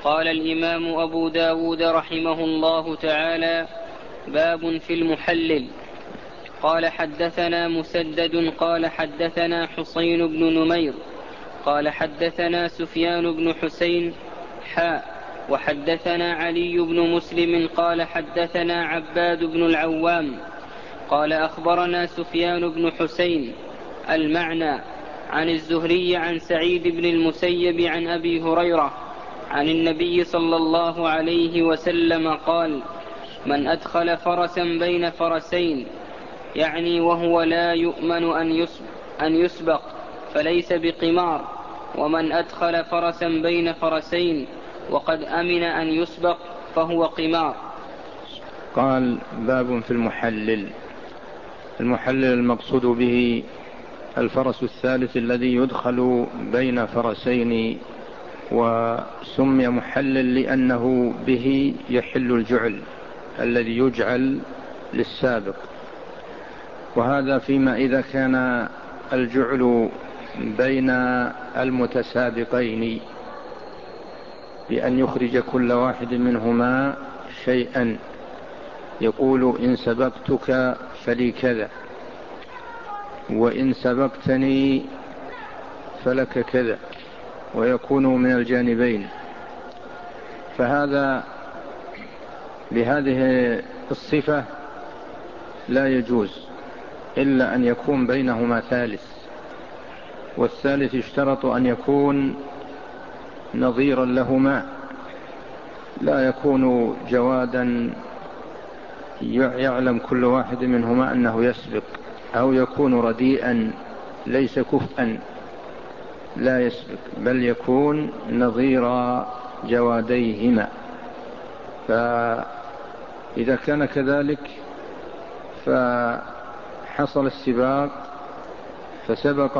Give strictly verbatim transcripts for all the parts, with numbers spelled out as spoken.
قال الإمام أبو داود رحمه الله تعالى: باب في المحلل. قال حدثنا مسدد قال حدثنا حسين بن نمير قال حدثنا سفيان بن حسين حاء وحدثنا علي بن مسلم قال حدثنا عباد بن العوام قال أخبرنا سفيان بن حسين المعنى عن الزهري عن سعيد بن المسيب عن أبي هريرة عن النبي صلى الله عليه وسلم قال: من أدخل فرسا بين فرسين، يعني وهو لا يؤمن أن يسبق فليس بقمار، ومن أدخل فرسا بين فرسين وقد أمن أن يسبق فهو قمار. قال: باب في المحلل. المحلل المقصود به الفرس الثالث الذي يدخل بين فرسين، وسمي محلل لأنه به يحل الجعل الذي يجعل للسابق، وهذا فيما إذا كان الجعل بين المتسابقين بأن يخرج كل واحد منهما شيئا، يقول: إن سبقتك فلي كذا، وإن سبقتني فلك كذا، ويكون من الجانبين. فهذا بهذه الصفة لا يجوز إلا أن يكون بينهما ثالث، والثالث يشترط أن يكون نظيرا لهما، لا يكون جوادا يعلم كل واحد منهما أنه يسبق، أو يكون رديئا ليس كفءا لا يسبق، بل يكون نظير جواديهما. فإذا كان كذلك فحصل السباق، فسبق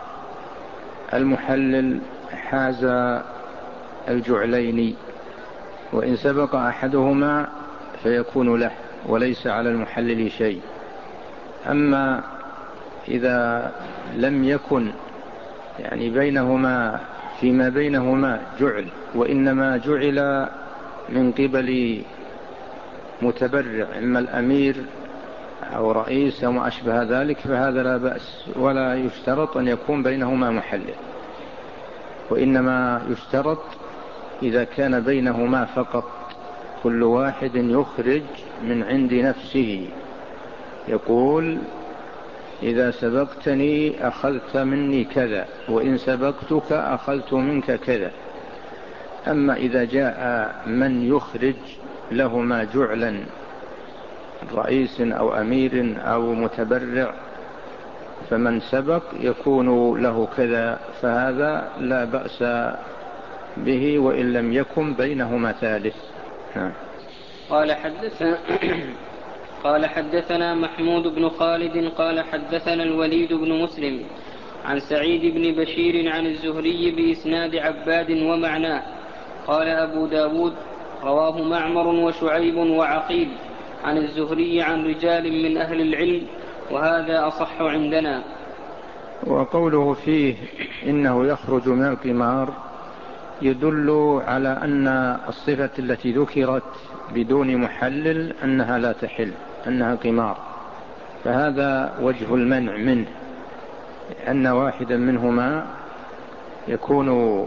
المحلل حاز الجعلين، وإن سبق أحدهما فيكون له وليس على المحلل شيء. أما إذا لم يكن يعني بينهما فيما بينهما جعل، وإنما جعل من قبل متبرع، إما الأمير أو رئيس أو ما أشبه ذلك، فهذا لا بأس، ولا يشترط أن يكون بينهما محلل، وإنما يشترط إذا كان بينهما فقط كل واحد يخرج من عند نفسه، يقول: إذا سبقتني أخذت مني كذا، وإن سبقتك أخذت منك كذا. أما إذا جاء من يخرج لهما جعلا، رئيس أو أمير أو متبرع، فمن سبق يكون له كذا، فهذا لا بأس به وإن لم يكن بينهما ثالث. قال حدثنا قال حدثنا محمود بن خالد قال حدثنا الوليد بن مسلم عن سعيد بن بشير عن الزهري بإسناد عباد ومعناه. قال أبو داود: رواه معمر وشعيب وعقيل عن الزهري عن رجال من أهل العلم، وهذا أصح عندنا. وقوله فيه إنه يخرج من القمار يدل على أن الصفة التي ذكرت بدون محلل أنها لا تحل، أنها قمار، فهذا وجه المنع منه، أن واحدا منهما يكون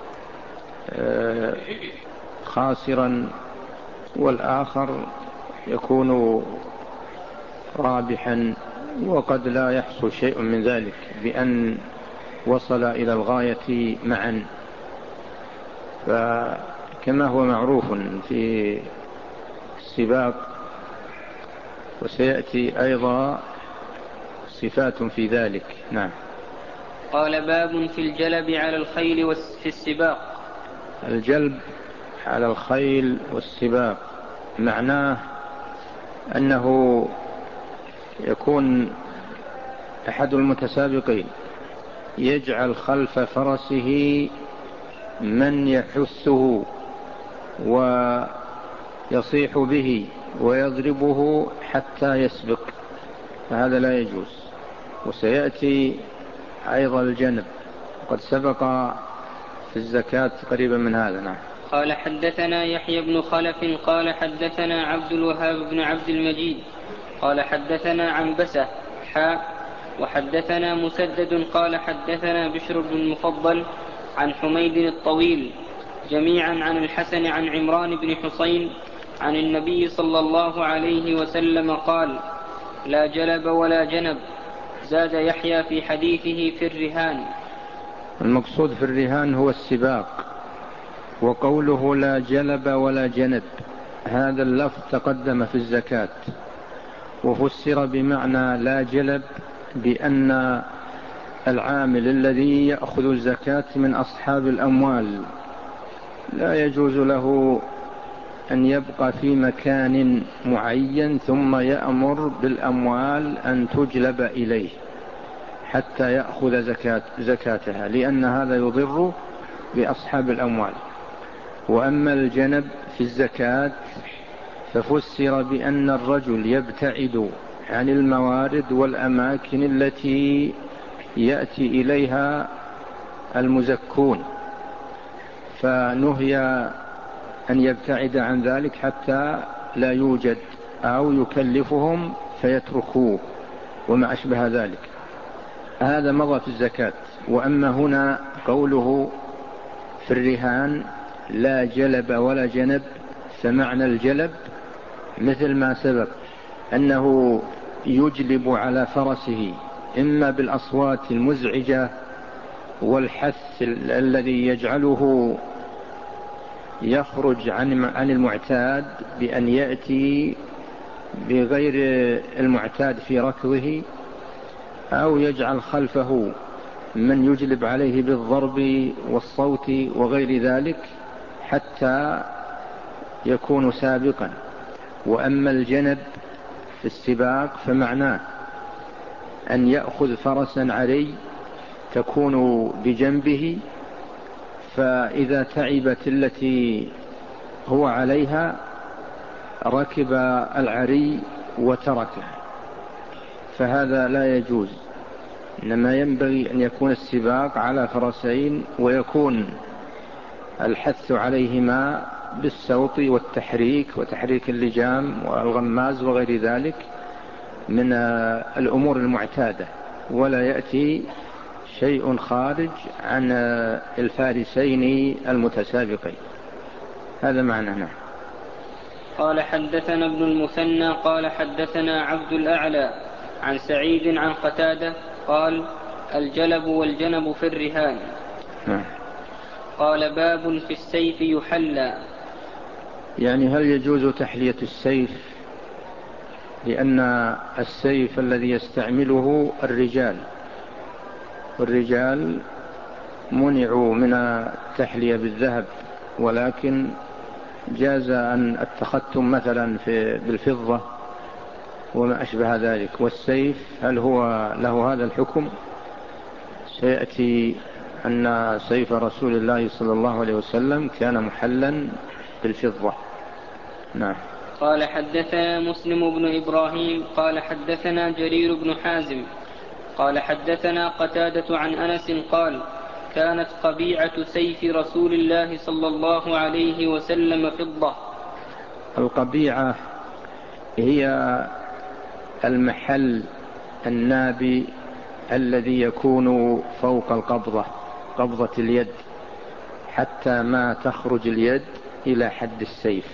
خاسرا والآخر يكون رابحا، وقد لا يحصل شيء من ذلك بأن وصل إلى الغاية معا. فكما هو معروف في السباق، وسيأتي أيضا صفات في ذلك. نعم. قال: باب في الجلب على الخيل في السباق. الجلب على الخيل والسباق معناه أنه يكون أحد المتسابقين يجعل خلف فرسه من يحثه ويصيح به ويضربه حتى يسبق، فهذا لا يجوز. وسيأتي أيضا الجنب، وقد سبق في الزكاة قريبا من هذا. نعم. قال حدثنا يحيى بن خلف قال حدثنا عبد الوهاب بن عبد المجيد قال حدثنا عنبسة حاء وحدثنا مسدد قال حدثنا بشر بن المفضل عن حميد الطويل جميعا عن الحسن عن عمران بن حسين عن النبي صلى الله عليه وسلم قال لا جلب ولا جنب. زاد يحيى في حديثه في الرهان. المقصود في الرهان هو السباق. وقوله لا جلب ولا جنب هذا اللفظ تقدم في الزكاة، وفسر بمعنى لا جلب بأن العامل الذي يأخذ الزكاة من أصحاب الأموال لا يجوز له أن يبقى في مكان معين ثم يأمر بالأموال أن تجلب إليه حتى يأخذ زكاة زكاتها، لأن هذا يضر بأصحاب الأموال. وأما الجنب في الزكاة ففسر بأن الرجل يبتعد عن الموارد والأماكن التي يأتي إليها المزكون، فنهي أن يبتعد عن ذلك حتى لا يوجد أو يكلفهم فيتركوه وما أشبه ذلك. هذا مضى في الزكاة. وأما هنا قوله في الرهان لا جلب ولا جنب، فمعنى الجلب مثل ما سبق أنه يجلب على فرسه إما بالأصوات المزعجة والحث الذي يجعله يخرج عن عن المعتاد بأن يأتي بغير المعتاد في ركضه، أو يجعل خلفه من يجلب عليه بالضرب والصوت وغير ذلك حتى يكون سابقا. وأما الجنب في السباق فمعناه أن يأخذ فرسا عري تكون بجنبه، فإذا تعبت التي هو عليها ركب العري وتركه، فهذا لا يجوز. إنما ينبغي أن يكون السباق على فرسين ويكون الحث عليهما بالسوط والتحريك وتحريك اللجام والغماز وغير ذلك من الأمور المعتادة، ولا يأتي شيء خارج عن الفارسين المتسابقين. هذا معنى. قال حدثنا ابن المثنى قال حدثنا عبد الأعلى عن سعيد عن قتادة قال الجلب والجنب في الرهان. قال باب في السيف يحلى، يعني هل يجوز تحلية السيف؟ لأن السيف الذي يستعمله الرجال، والرجال منعوا من التحلية بالذهب، ولكن جاز أن التختم مثلا في بالفضة وما أشبه ذلك. والسيف هل هو له هذا الحكم؟ سيأتي أن سيف رسول الله صلى الله عليه وسلم كان محلا بالفضة. نعم. قال حدثنا مسلم بن إبراهيم قال حدثنا جرير بن حازم قال حدثنا قتادة عن أنس قال كانت قبيعة سيف رسول الله صلى الله عليه وسلم فضة. القبيعة هي المحل النابي الذي يكون فوق القبضة، قبضة اليد، حتى ما تخرج اليد إلى حد السيف.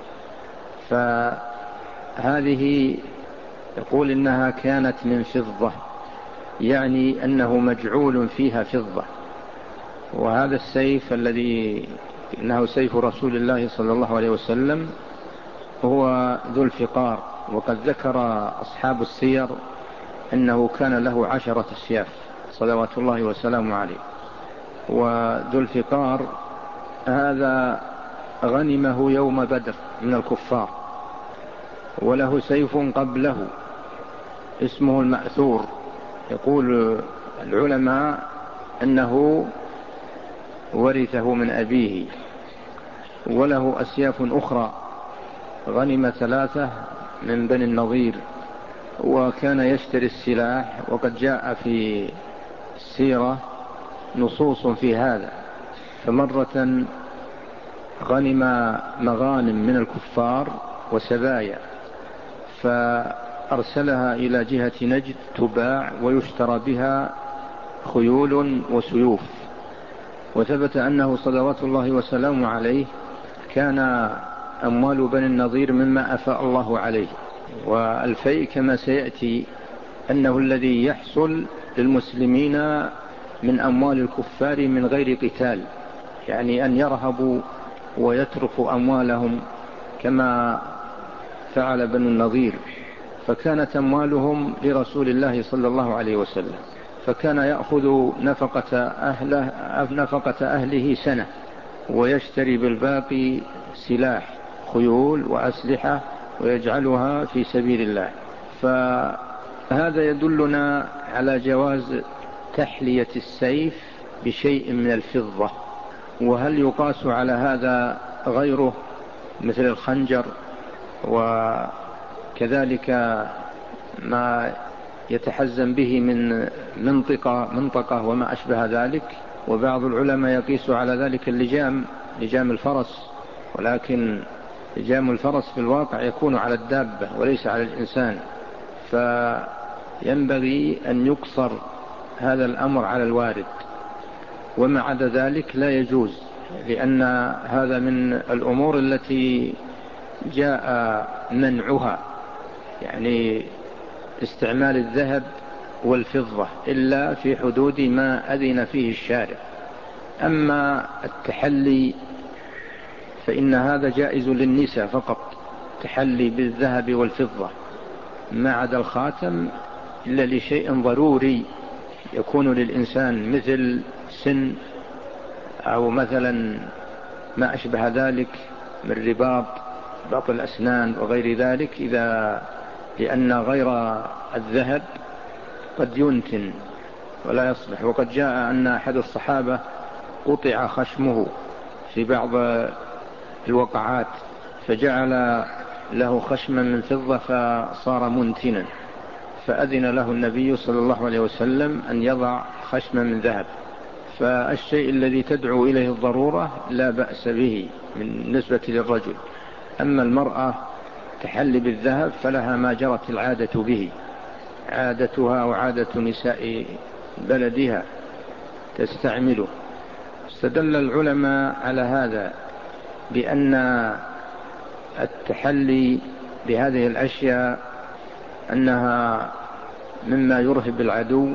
فهذه يقول إنها كانت من فضة، يعني أنه مجعول فيها فضة. وهذا السيف الذي إنه سيف رسول الله صلى الله عليه وسلم هو ذو الفقار. وقد ذكر أصحاب السير أنه كان له عشرة أسياف صلوات الله وسلامه عليه. وذو الفقار هذا غنمه يوم بدر من الكفار، وله سيف قبله اسمه المأثور. يقول العلماء أنه ورثه من أبيه. وله أسياف أخرى غنم ثلاثة من بني النضير، وكان يشتري السلاح. وقد جاء في السيرة نصوص في هذا. فمرة غنم مغانم من الكفار وسبايا، فأرسلها إلى جهة نجد تباع ويشترى بها خيول وسيوف. وثبت أنه صلوات الله وسلامه عليه كان أموال بني النضير مما أفاء الله عليه. والفيء كما سيأتي أنه الذي يحصل للمسلمين من أموال الكفار من غير قتال، يعني أن يرهبوا ويتركوا أموالهم كما فعل بنو النضير، فكانت أموالهم لرسول الله صلى الله عليه وسلم، فكان يأخذ نفقة أهله, نفقة أهله سنة ويشتري بالباقي سلاح خيول وأسلحة ويجعلها في سبيل الله. فهذا يدلنا على جواز تحلية السيف بشيء من الفضة. وهل يقاس على هذا غيره مثل الخنجر وكذلك ما يتحزم به من منطقة منطقة وما أشبه ذلك؟ وبعض العلماء يقيس على ذلك اللجام، لجام الفرس، ولكن لجام الفرس في الواقع يكون على الدابة وليس على الإنسان، فينبغي أن يقصر هذا الأمر على الوارد، وما عدا ذلك لا يجوز، لأن هذا من الأمور التي جاء منعها، يعني استعمال الذهب والفضة إلا في حدود ما أذن فيه الشارع. أما التحلي فإن هذا جائز للنساء فقط، تحلي بالذهب والفضة ما عدا الخاتم إلا لشيء ضروري يكون للإنسان مثل سن أو مثلا ما أشبه ذلك من رباط رباط الأسنان وغير ذلك، إذا لأن غير الذهب قد ينتن ولا يصلح. وقد جاء أن أحد الصحابة قطع خشمه في بعض الوقعات فجعل له خشما من فضة فصار منتنا، فأذن له النبي صلى الله عليه وسلم أن يضع خشما من ذهب. فالشيء الذي تدعو إليه الضرورة لا بأس به من نسبة للرجل. أما المرأة تحلي بالذهب فلها ما جرت العادة به، عادتها وعادة نساء بلدها تستعمله. استدل العلماء على هذا بأن التحلي بهذه الأشياء أنها مما يرهب العدو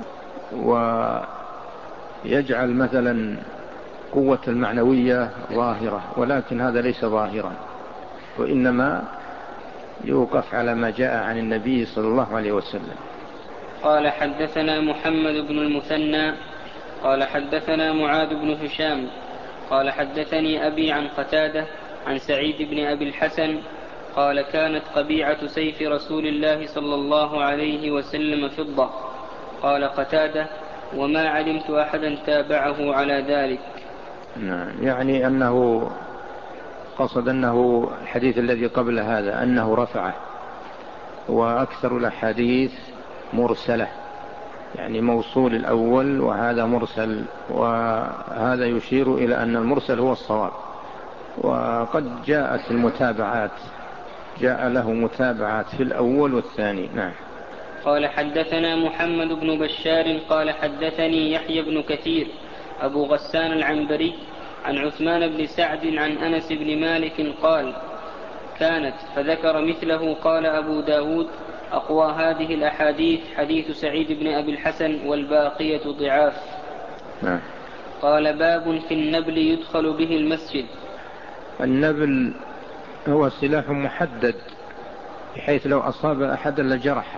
ويجعل مثلا قوة المعنوية ظاهرة، ولكن هذا ليس ظاهرا، وإنما يوقف على ما جاء عن النبي صلى الله عليه وسلم. قال حدثنا محمد بن المثنى قال حدثنا معاذ بن هشام قال حدثني أبي عن قتادة عن سعيد بن أبي الحسن قال كانت قبيعة سيف رسول الله صلى الله عليه وسلم فضة. قال قتادة وما علمت أحدا تابعه على ذلك. يعني أنه قصد أنه الحديث الذي قبل هذا أنه رفعه، وأكثر الأحاديث مرسلة، يعني موصول الأول وهذا مرسل، وهذا يشير إلى أن المرسل هو الصواب. وقد جاءت المتابعات، جاء له متابعات في الأول والثاني. نعم. قال حدثنا محمد بن بشار قال حدثني يحيى بن كثير أبو غسان العنبري عن عثمان بن سعد عن أنس بن مالك قال كانت، فذكر مثله. قال أبو داود أقوى هذه الأحاديث حديث سعيد بن أبي الحسن والباقية ضعاف. نعم. قال باب في النبل يدخل به المسجد. النبل هو سلاح محدد بحيث لو أصاب أحدا لجرحه،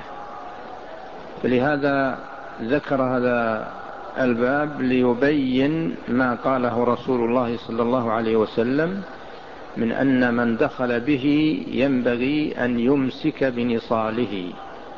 فلهذا ذكر هذا الباب ليبين ما قاله رسول الله صلى الله عليه وسلم من أن من دخل به ينبغي أن يمسك بنصاله،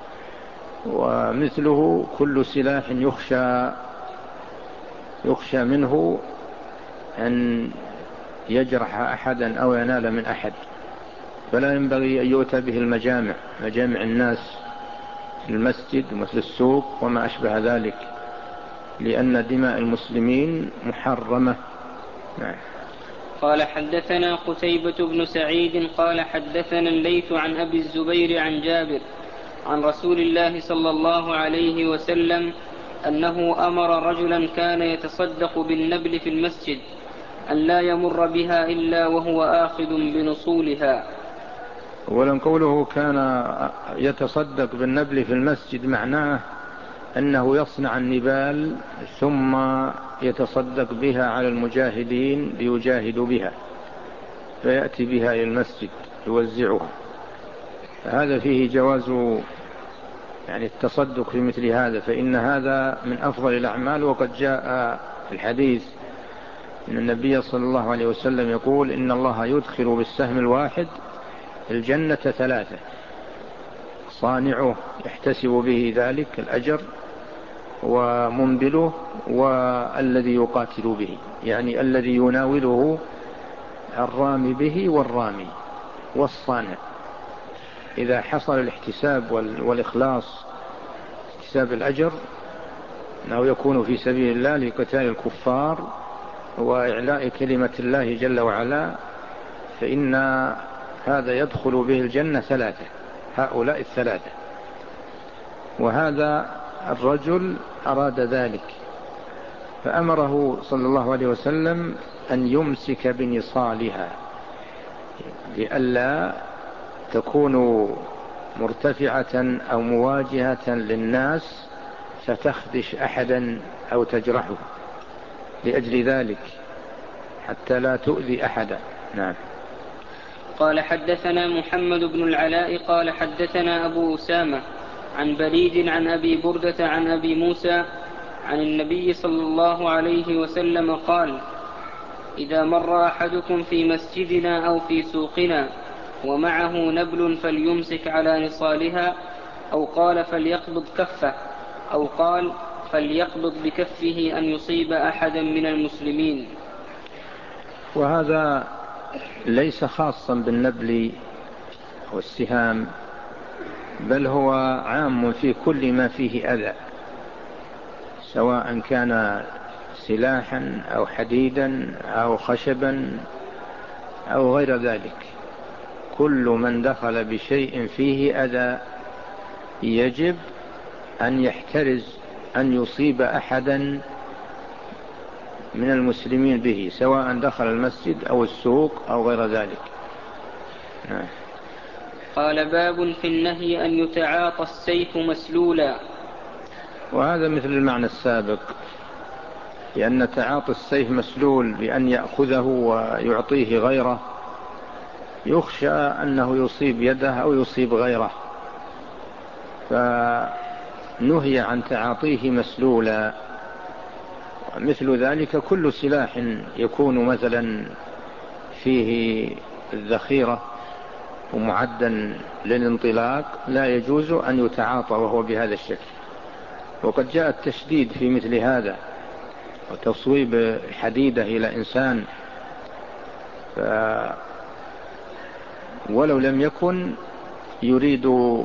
ومثله كل سلاح يخشى يخشى منه أن يجرح أحدا أو ينال من أحد، فلا ينبغي أن يؤتى به المجامع، مجامع الناس، المسجد مثل السوق وما أشبه ذلك، لأن دماء المسلمين محرمة. قال حدثنا قتيبة بن سعيد قال حدثنا الليث عن أبي الزبير عن جابر عن رسول الله صلى الله عليه وسلم أنه أمر رجلا كان يتصدق بالنبل في المسجد أن لا يمر بها إلا وهو آخذ بنصولها. ولن قوله كان يتصدق بالنبل في المسجد معناه أنه يصنع النبال ثم يتصدق بها على المجاهدين ليجاهدوا بها، فيأتي بها إلى المسجد يوزعها. هذا فيه جواز يعني التصدق في مثل هذا، فإن هذا من أفضل الأعمال. وقد جاء في الحديث أن النبي صلى الله عليه وسلم يقول إن الله يدخل بالسهم الواحد الجنة ثلاثة: صانعه يحتسب به ذلك الأجر، ومنبله، والذي يقاتل به، يعني الذي يناوله الرامي به والرامي والصانع. إذا حصل الاحتساب والإخلاص، احتساب الأجر أنه يكون في سبيل الله لقتال الكفار وإعلاء كلمة الله جل وعلا، فإن هذا يدخل به الجنة ثلاثة، هؤلاء الثلاثة. وهذا الرجل أراد ذلك فأمره صلى الله عليه وسلم أن يمسك بنصالها لئلا تكون مرتفعة أو مواجهة للناس فتخدش أحدا أو تجرحه، لأجل ذلك حتى لا تؤذي أحدا. نعم. قال حدثنا محمد بن العلاء قال حدثنا أبو أسامة عن بريد عن أبي بردة عن أبي موسى عن النبي صلى الله عليه وسلم قال: إذا مر أحدكم في مسجدنا أو في سوقنا ومعه نبل فليمسك على نصالها، أو قال فليقبض كفه، أو قال فليقبض بكفه أن يصيب أحدا من المسلمين. وهذا ليس خاصا بالنبل والسهام، بل هو عام في كل ما فيه أذى، سواء كان سلاحا أو حديدا أو خشبا أو غير ذلك. كل من دخل بشيء فيه أذى يجب أن يحترز أن يصيب أحدا من المسلمين به، سواء دخل المسجد أو السوق أو غير ذلك. نعم. قال: باب في النهي أن يتعاطى السيف مسلولا. وهذا مثل المعنى السابق، لأن تعاطي السيف مسلول بأن يأخذه ويعطيه غيره يخشى أنه يصيب يده أو يصيب غيره، فنهي عن تعاطيه مسلولا. مثل ذلك كل سلاح يكون مثلا فيه الذخيرة ومعدا للانطلاق لا يجوز أن يتعاطى وهو بهذا الشكل. وقد جاء التشديد في مثل هذا، وتصويب حديدة إلى إنسان ف... ولو لم يكن يريد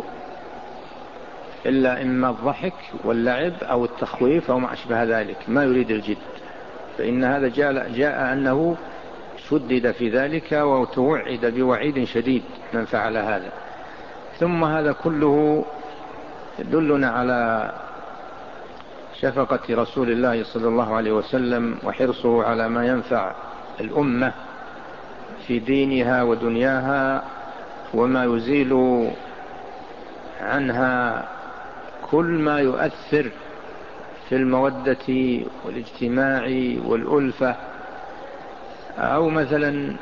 إلا إما الضحك واللعب أو التخويف أو ما أشبه ذلك، ما يريد الجد، فإن هذا جاء, جاء أنه شدد في ذلك وتوعد بوعيد شديد من فعل هذا. ثم هذا كله يدلنا على شفقة رسول الله صلى الله عليه وسلم وحرصه على ما ينفع الأمة في دينها ودنياها، وما يزيل عنها كل ما يؤثر في المودة والاجتماع والألفة، أو مثلا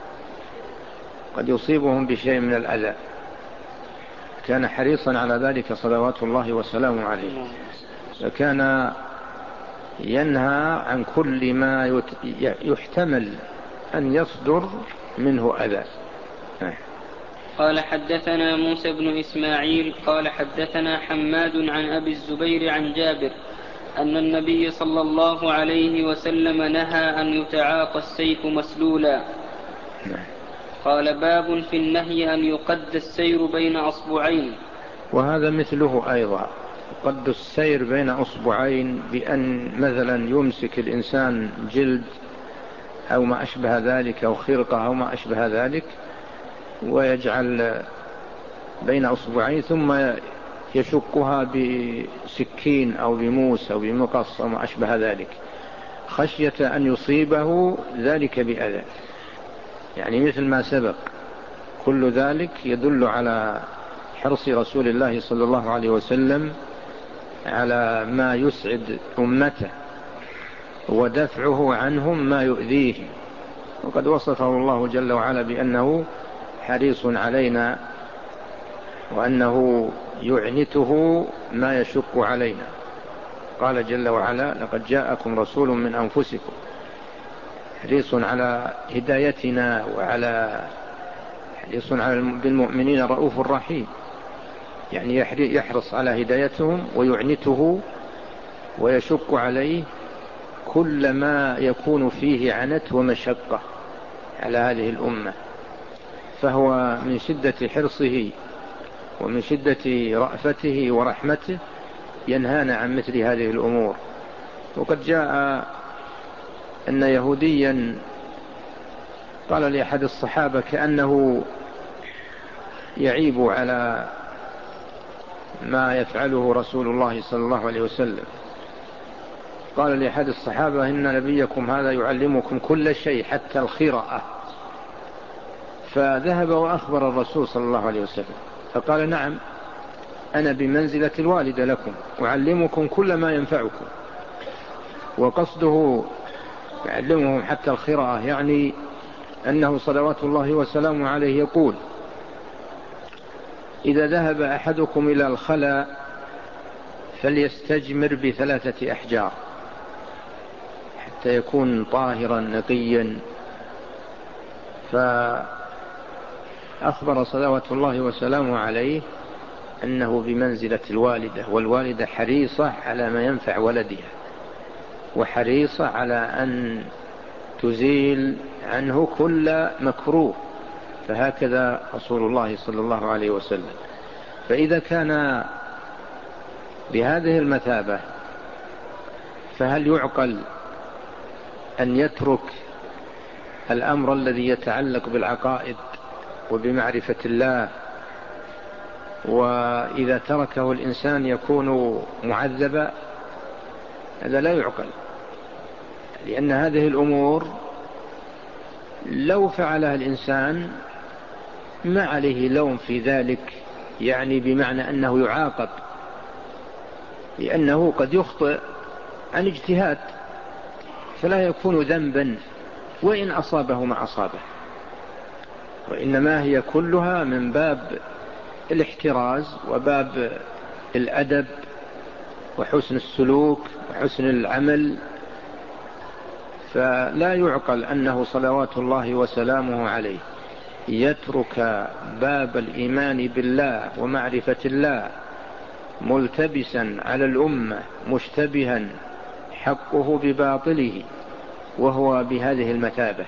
قد يصيبهم بشيء من الأذى. كان حريصا على ذلك صلوات الله وسلامه عليه، فكان ينهى عن كل ما يحتمل أن يصدر منه أذى. قال حدثنا موسى بن إسماعيل قال حدثنا حماد عن أبي الزبير عن جابر أن النبي صلى الله عليه وسلم نهى أن يتعاطى السيف مسلولا. قال: باب في النهي أن يقد السير بين أصبعين. وهذا مثله أيضا، قد السير بين أصبعين بأن مثلا يمسك الإنسان جلد أو ما أشبه ذلك أو خرقة أو ما أشبه ذلك، ويجعل بين أصبعين ثم يشقها بسكين أو بموس أو بمقص أو ما أشبه ذلك، خشية أن يصيبه ذلك بأذى، يعني مثل ما سبق. كل ذلك يدل على حرص رسول الله صلى الله عليه وسلم على ما يسعد أمته ودفعه عنهم ما يؤذيهم. وقد وصفه الله جل وعلا بأنه حريص علينا وأنه يعنته ما يشق علينا. قال جل وعلا: لقد جاءكم رسول من أنفسكم حريص على هدايتنا وعلى حريص على بالمؤمنين رؤوف رحيم، يعني يحرص على هدايتهم ويعنته ويشق عليه كل ما يكون فيه عنت ومشقة على هذه الأمة. فهو من شدة حرصه ومن شدة رأفته ورحمته ينهانا عن مثل هذه الأمور. وقد جاء أن يهوديا قال لأحد الصحابة كأنه يعيب على ما يفعله رسول الله صلى الله عليه وسلم، قال لأحد الصحابة: إن نبيكم هذا يعلمكم كل شيء حتى الخراءة. فذهب وأخبر الرسول صلى الله عليه وسلم فقال: نعم، أنا بمنزلة الوالد لكم، أعلمكم كل ما ينفعكم. وقصده يعلمهم حتى الخراءة يعني أنه صلوات الله وسلامه عليه يقول: إذا ذهب أحدكم إلى الخلاء فليستجمر بثلاثة أحجار حتى يكون طاهرا نقيا. فأخبر صلوات الله وسلامه عليه أنه بمنزلة الوالدة، والوالدة حريصة على ما ينفع ولدها وحريصة على أن تزيل عنه كل مكروه، فهكذا رسول الله صلى الله عليه وسلم. فإذا كان بهذه المثابة فهل يعقل أن يترك الأمر الذي يتعلق بالعقائد وبمعرفة الله، وإذا تركه الإنسان يكون معذبا؟ هذا لا يعقل، لأن هذه الأمور لو فعلها الإنسان ما عليه لوم في ذلك، يعني بمعنى أنه يعاقب، لأنه قد يخطئ عن اجتهاد فلا يكون ذنبا وإن أصابه ما أصابه، وإنما هي كلها من باب الاحتراز وباب الأدب وحسن السلوك وحسن العمل. فلا يعقل أنه صلوات الله وسلامه عليه يترك باب الإيمان بالله ومعرفة الله ملتبسا على الأمة مشتبها حقه بباطله وهو بهذه المثابة.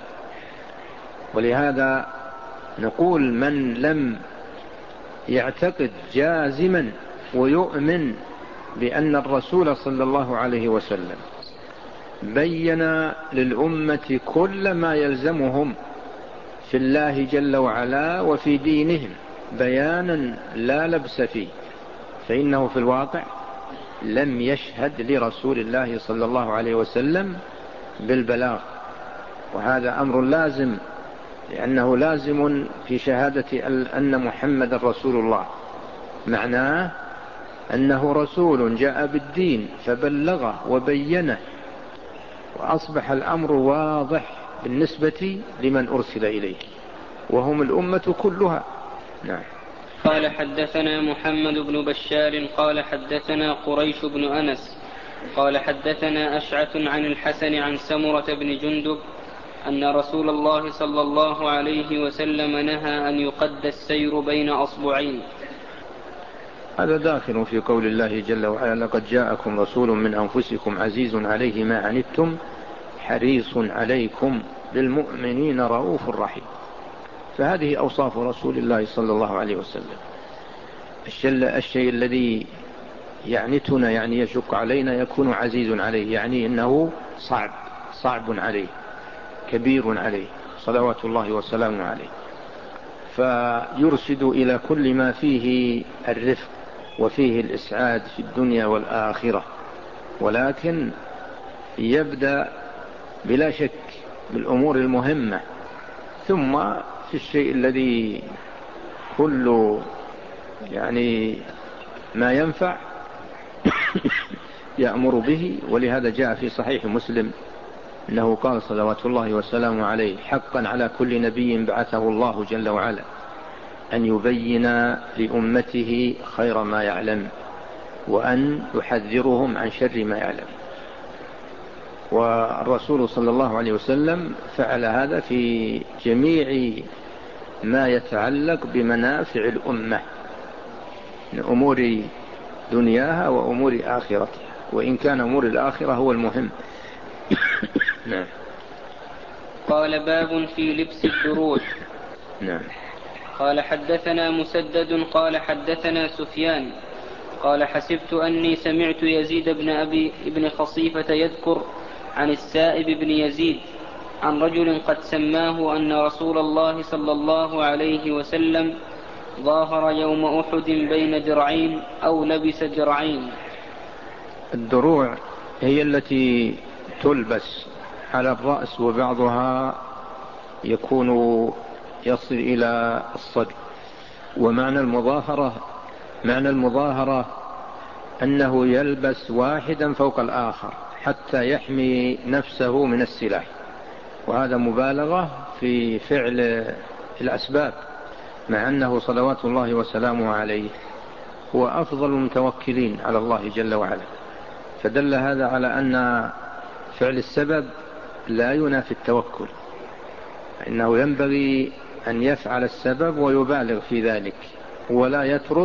ولهذا نقول: من لم يعتقد جازما ويؤمن بأن الرسول صلى الله عليه وسلم بين للأمة كل ما يلزمهم في الله جل وعلا وفي دينهم بيانا لا لبس فيه، فإنه في الواقع لم يشهد لرسول الله صلى الله عليه وسلم بالبلاغ. وهذا أمر لازم، لأنه لازم في شهادة أن محمد رسول الله، معناه أنه رسول جاء بالدين فبلغه وبينه، وأصبح الأمر واضح بالنسبة لمن أرسل إليه وهم الأمة كلها. نعم. قال: حدثنا محمد بن بشار قال حدثنا قريش بن أنس قال حدثنا أشعث عن الحسن عن سمرة بن جندب أن رسول الله صلى الله عليه وسلم نهى أن يقد السير بين أصبعين. هذا داخل في قول الله جل وعلا: لقد جاءكم رسول من أنفسكم عزيز عليه ما عنتم حريص عليكم بالمؤمنين رؤوف رحيم. فهذه أوصاف رسول الله صلى الله عليه وسلم. الشيء الذي يعنتنا يعني يشق علينا يكون عزيز عليه، يعني إنه صعب صعب عليه، كبير عليه صلوات الله وسلامه عليه، فيرشد إلى كل ما فيه الرفق وفيه الإسعاد في الدنيا والآخرة، ولكن يبدأ بلا شك بالأمور المهمة، ثم في الشيء الذي كل يعني ما ينفع يأمر به. ولهذا جاء في صحيح مسلم أنه قال صلوات الله وسلامه عليه: حقا على كل نبي بعثه الله جل وعلا أن يبين لأمته خير ما يعلم وأن يحذرهم عن شر ما يعلم. والرسول صلى الله عليه وسلم فعل هذا في جميع ما يتعلق بمنافع الأمة من أمور دنياها وأمور آخرتها، وإن كان أمور الآخرة هو المهم. نعم. قال: باب في لبس الدروع. نعم. قال: حدثنا مسدد قال حدثنا سفيان قال: حسبت أني سمعت يزيد بن أبي ابن خصيفة يذكر عن السائب بن يزيد عن رجل قد سماه أن رسول الله صلى الله عليه وسلم ظاهر يوم أحد بين درعين أو لبس درعين. الدروع هي التي تلبس على الرأس، وبعضها يكون يصل إلى الصدر. ومعنى المظاهرة معنى المظاهرة أنه يلبس واحدا فوق الآخر حتى يحمي نفسه من السلاح، وهذا مبالغة في فعل الأسباب، مع أنه صلوات الله وسلامه عليه هو أفضل المتوكلين على الله جل وعلا. فدل هذا على أن فعل السبب لا ينافي التوكل، إنه ينبغي أن يفعل السبب ويبالغ في ذلك، ولا يترك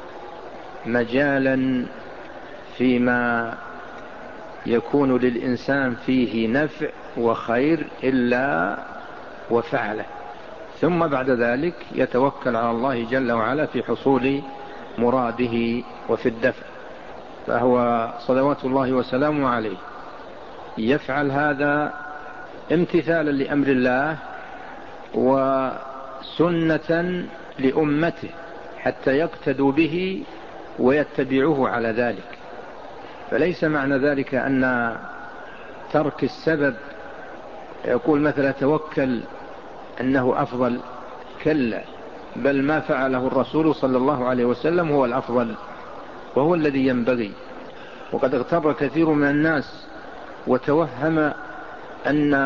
مجالا فيما يكون للإنسان فيه نفع وخير إلا وفعله، ثم بعد ذلك يتوكل على الله جل وعلا في حصول مراده وفي الدفع. فهو صلوات الله وسلامه عليه يفعل هذا امتثالا لأمر الله وسنة لأمته حتى يقتدوا به ويتبعوه على ذلك. فليس معنى ذلك أن ترك السبب يقول مثلا توكل أنه أفضل، كلا، بل ما فعله الرسول صلى الله عليه وسلم هو الأفضل وهو الذي ينبغي. وقد اغتر كثير من الناس وتوهم أن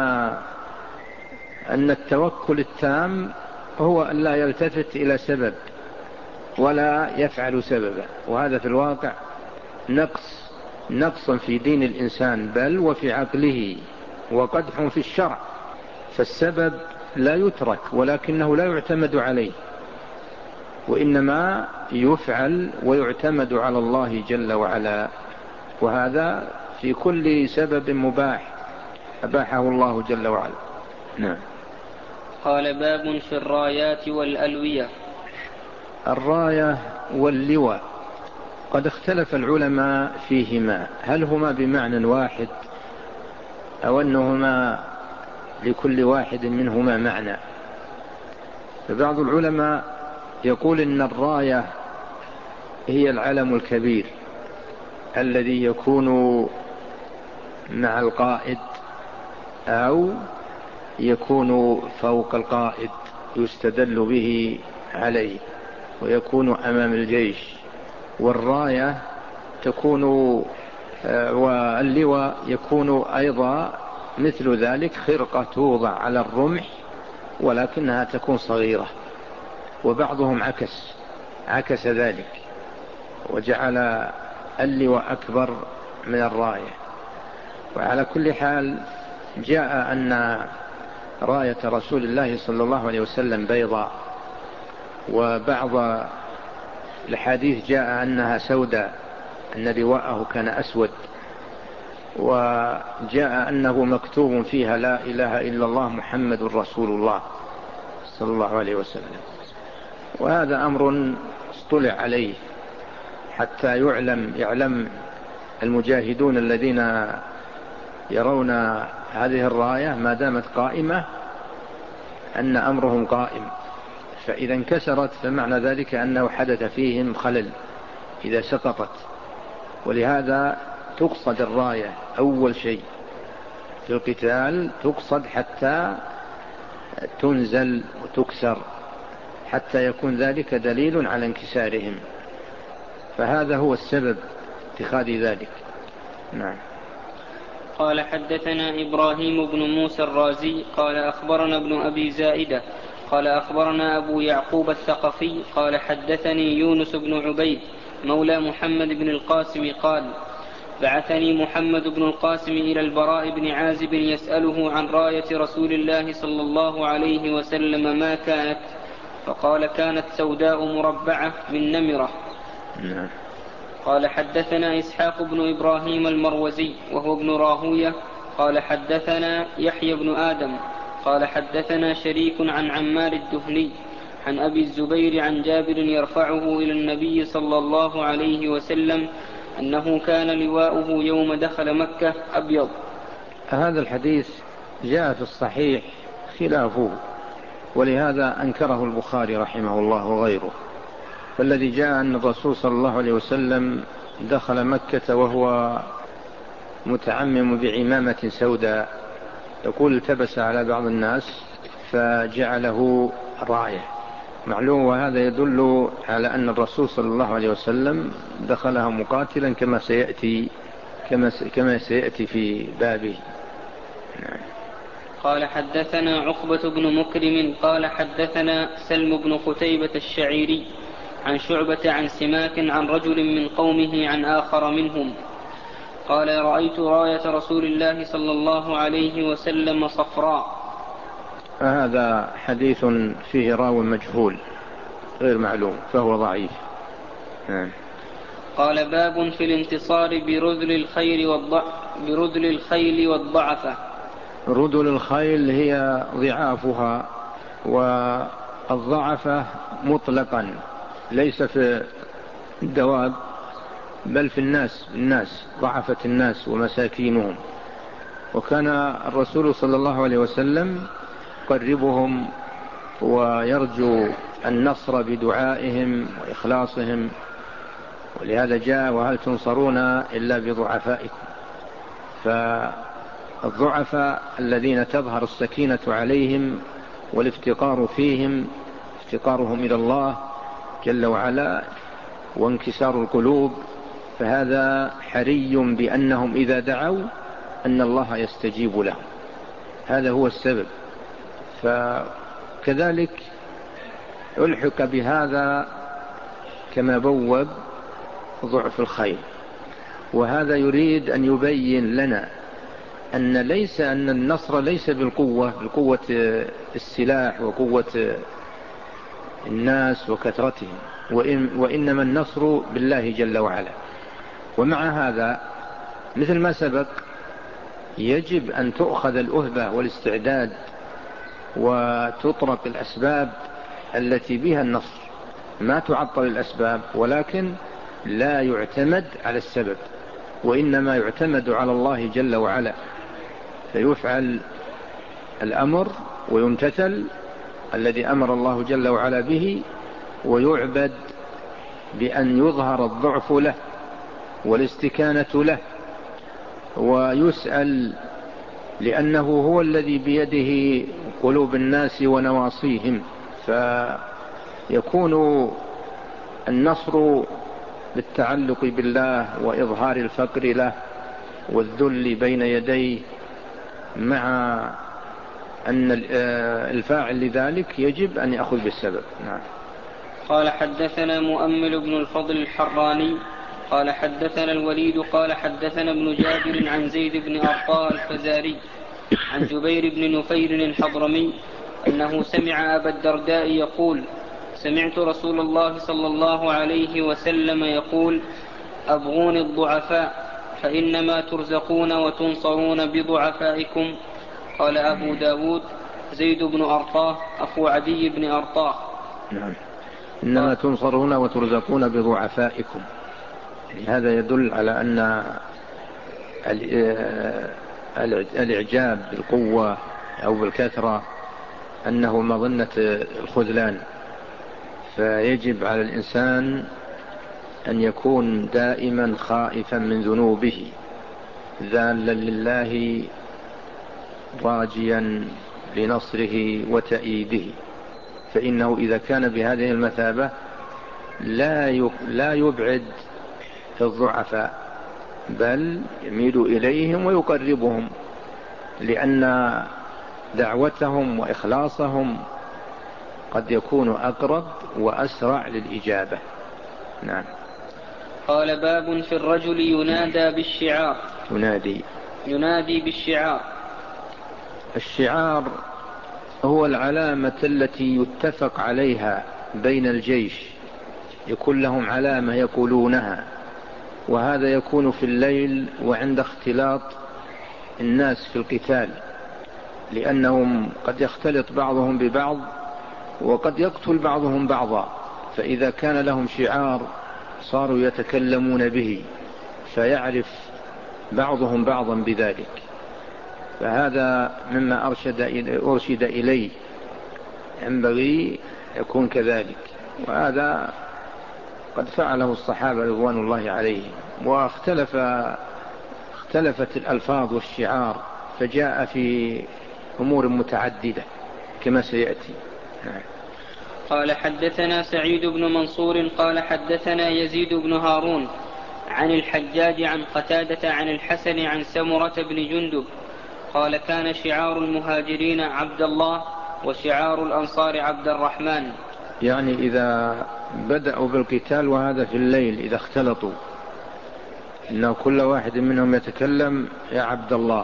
أن التوكل التام هو أن لا يلتفت إلى سبب ولا يفعل سببا، وهذا في الواقع نقص نقص في دين الإنسان بل وفي عقله وقدح في الشرع. فالسبب لا يترك ولكنه لا يعتمد عليه، وإنما يفعل ويعتمد على الله جل وعلا، وهذا في كل سبب مباح أباحه الله جل وعلا. نعم. قال: باب في الرايات والألوية. الراية واللواء قد اختلف العلماء فيهما، هل هما بمعنى واحد أو أنهما لكل واحد منهما معنى. فبعض العلماء يقول إن الراية هي العلم الكبير الذي يكون مع القائد أو يكون فوق القائد يستدل به عليه ويكون أمام الجيش. والراية تكون واللواء يكون أيضا مثل ذلك، خرقة توضع على الرمح ولكنها تكون صغيرة. وبعضهم عكس عكس ذلك وجعل اللواء أكبر من الراية. وعلى كل حال جاء أن راية رسول الله صلى الله عليه وسلم بيضاء، وبعض الحديث جاء أنها سوداء، أن لواءه كان أسود، وجاء أنه مكتوب فيها لا إله إلا الله محمد رسول الله صلى الله عليه وسلم. وهذا أمر اصطلع عليه حتى يعلم يعلم المجاهدون الذين يرون هذه الراية ما دامت قائمة أن أمرهم قائم، فإذا انكسرت فمعنى ذلك أنه حدث فيهم خلل إذا سقطت. ولهذا تقصد الراية أول شيء في القتال، تقصد حتى تنزل وتكسر، حتى يكون ذلك دليل على انكسارهم، فهذا هو السبب اتخاذ ذلك. نعم. قال حدثنا إبراهيم بن موسى الرازي قال أخبرنا ابن أبي زائدة قال أخبرنا أبو يعقوب الثقفي قال حدثني يونس بن عبيد مولى محمد بن القاسم قال بعثني محمد بن القاسم إلى البراء بن عازب يسأله عن راية رسول الله صلى الله عليه وسلم ما كانت، فقال كانت سوداء مربعة من نمرة. قال حدثنا إسحاق بن إبراهيم المروزي وهو ابن راهوية قال حدثنا يحيى بن آدم قال حدثنا شريك عن عمار الدهني عن أبي الزبير عن جابر يرفعه إلى النبي صلى الله عليه وسلم أنه كان لواؤه يوم دخل مكة أبيض. هذا الحديث جاء في الصحيح خلافه، ولهذا أنكره البخاري رحمه الله وغيره. فالذي جاء أن الرسول صلى الله عليه وسلم دخل مكة وهو متعمم بعمامة سوداء، يقول التبس على بعض الناس فجعله راية معلوم، وهذا يدل على أن الرسول صلى الله عليه وسلم دخلها مقاتلا كما سيأتي كما كما سيأتي في بابه. قال حدثنا عقبة بن مكرم قال حدثنا سلم بن قتيبة الشعيري عن شعبة عن سماك عن رجل من قومه عن آخر منهم قال رأيت راية رسول الله صلى الله عليه وسلم صفراء. هذا حديث فيه راو مجهول غير معلوم فهو ضعيف. قال باب في الانتصار برذل الخيل والضع برذل الخيل والضعفة. رذل الخيل هي ضعافها، والضعفة مطلقا ليس في الدواب بل في الناس الناس ضعفة الناس ومساكينهم. وكان الرسول صلى الله عليه وسلم يقربهم ويرجو النصر بدعائهم وإخلاصهم، ولهذا جاء وهل تنصرون إلا بضعفائكم. فالضعفاء الذين تظهر السكينة عليهم والافتقار فيهم افتقارهم إلى الله جل وعلا وانكسار القلوب، فهذا حري بأنهم إذا دعوا أن الله يستجيب لهم، هذا هو السبب. فكذلك ألحق بهذا كما بوب ضعف الخيل، وهذا يريد أن يبين لنا أن ليس أن النصر ليس بالقوة بالقوة السلاح وقوة الناس وكثرتهم، وإن وإنما النصر بالله جل وعلا. ومع هذا مثل ما سبق يجب أن تؤخذ الأهبة والاستعداد وتطرق الأسباب التي بها النصر، ما تعطل الأسباب، ولكن لا يعتمد على السبب وإنما يعتمد على الله جل وعلا، فيفعل الأمر ويمتثل الذي أمر الله جل وعلا به، ويعبد بأن يظهر الضعف له والاستكانة له، ويسأل لأنه هو الذي بيده قلوب الناس ونواصيهم، فيكون النصر بالتعلق بالله وإظهار الفقر له والذل بين يديه، مع أن الفاعل لذلك يجب أن يأخذ بالسبب. نعم. قال حدثنا مؤمل بن الفضل الحراني قال حدثنا الوليد قال حدثنا ابن جابر عن زيد بن أرطاء الفزاري عن جبير بن نفير الحضرمي أنه سمع أبا الدرداء يقول سمعت رسول الله صلى الله عليه وسلم يقول أبغون الضعفاء فإنما ترزقون وتنصرون بضعفائكم. قال أبو داود زيد بن أرطاه أخو عدي بن أرطاه. نعم. إنما تنصرون وترزقون بضعفائكم، هذا يدل على أن الإعجاب بالقوة أو بالكثرة أنه مظنة الخذلان، فيجب على الإنسان أن يكون دائما خائفا من ذنوبه، ذالا لله راجيا لنصره وتأييده، فإنه إذا كان بهذه المثابة لا يبعد الضعفاء بل يميل إليهم ويقربهم، لأن دعوتهم وإخلاصهم قد يكون أقرب وأسرع للإجابة. نعم. قال باب في الرجل ينادى بالشعار. ينادي ينادي بالشعار. الشعار هو العلامة التي يتفق عليها بين الجيش، يكون لهم علامة يقولونها، وهذا يكون في الليل وعند اختلاط الناس في القتال، لأنهم قد يختلط بعضهم ببعض وقد يقتل بعضهم بعضا، فإذا كان لهم شعار صاروا يتكلمون به فيعرف بعضهم بعضا بذلك، فهذا مما أرشد أرشد إليه، ينبغي يكون كذلك، وهذا قد فعله الصحابة رضوان الله عليهم. واختلف اختلفت الألفاظ والشعار فجاء في أمور متعددة كما سيأتي. قال حدثنا سعيد بن منصور قال حدثنا يزيد بن هارون عن الحجاج عن قتادة عن الحسن عن سمرة بن جندب قال كان شعار المهاجرين عبد الله وشعار الأنصار عبد الرحمن. يعني إذا بدأوا بالقتال وهذا في الليل إذا اختلطوا إن كل واحد منهم يتكلم يا عبد الله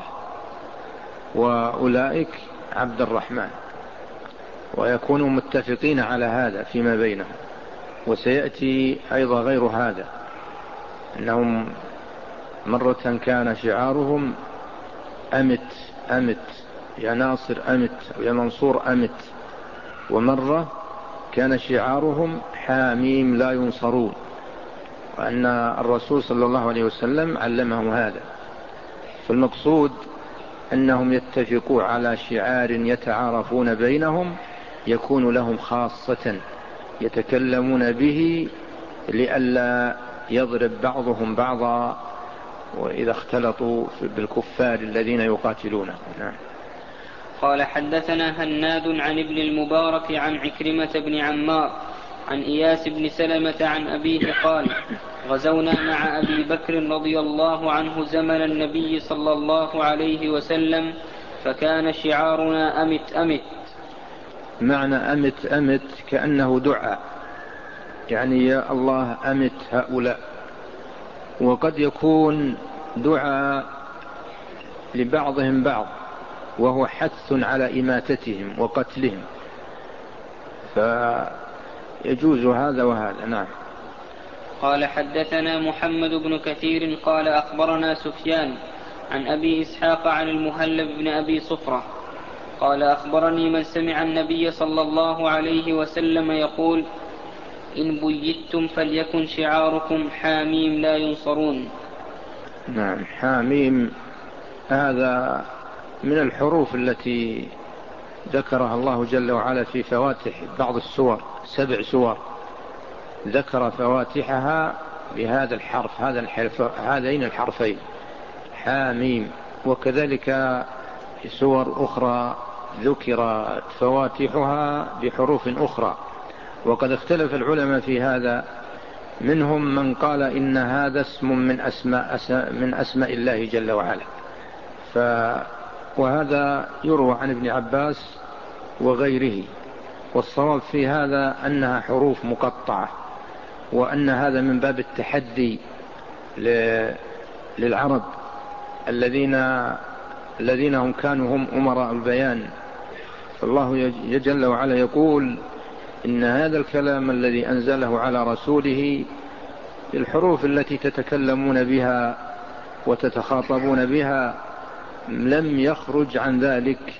وأولئك عبد الرحمن، ويكونوا متفقين على هذا فيما بينهم. وسيأتي أيضا غير هذا، أنهم مرة كان شعارهم أمت أمت يا ناصر أمت ويا منصور أمت، ومرة كان شعارهم حاميم لا ينصرون، وأن الرسول صلى الله عليه وسلم علمهم هذا. فالمقصود أنهم يتفقوا على شعار يتعارفون بينهم يكون لهم خاصة يتكلمون به لئلا يضرب بعضهم بعضا وإذا اختلطوا بالكفار الذين يقاتلونه. نعم. قال حدثنا هناد عن ابن المبارك عن عكرمة بن عمار عن إياس بن سلمة عن أبيه قال غزونا مع أبي بكر رضي الله عنه زمن النبي صلى الله عليه وسلم فكان شعارنا أمت أمت. معنى أمت أمت كأنه دعاء، يعني يا الله أمت هؤلاء، وقد يكون دعاء لبعضهم بعض وهو حث على إماتتهم وقتلهم، فيجوز هذا وهذا. نعم. قال حدثنا محمد بن كثير قال أخبرنا سفيان عن أبي إسحاق عن المهلب بن أبي صفرة قال أخبرني من سمع النبي صلى الله عليه وسلم يقول إن بيتم فليكن شعاركم حاميم لا ينصرون. نعم. حاميم هذا من الحروف التي ذكرها الله جل وعلا في فواتح بعض السور، سبع سور ذكر فواتحها بهذا الحرف، هذا الحرف هذين الحرفين حاميم. وكذلك سور أخرى ذكرت فواتحها بحروف أخرى، وقد اختلف العلماء في هذا، منهم من قال إن هذا اسم من أسماء, من أسماء الله جل وعلا، ف وهذا يروى عن ابن عباس وغيره، والصواب في هذا أنها حروف مقطعة، وأن هذا من باب التحدي للعرب الذين الذين هم كانوا هم أمراء البيان. فالله جل وعلا يقول إن هذا الكلام الذي أنزله على رسوله الحروف التي تتكلمون بها وتتخاطبون بها لم يخرج عن ذلك،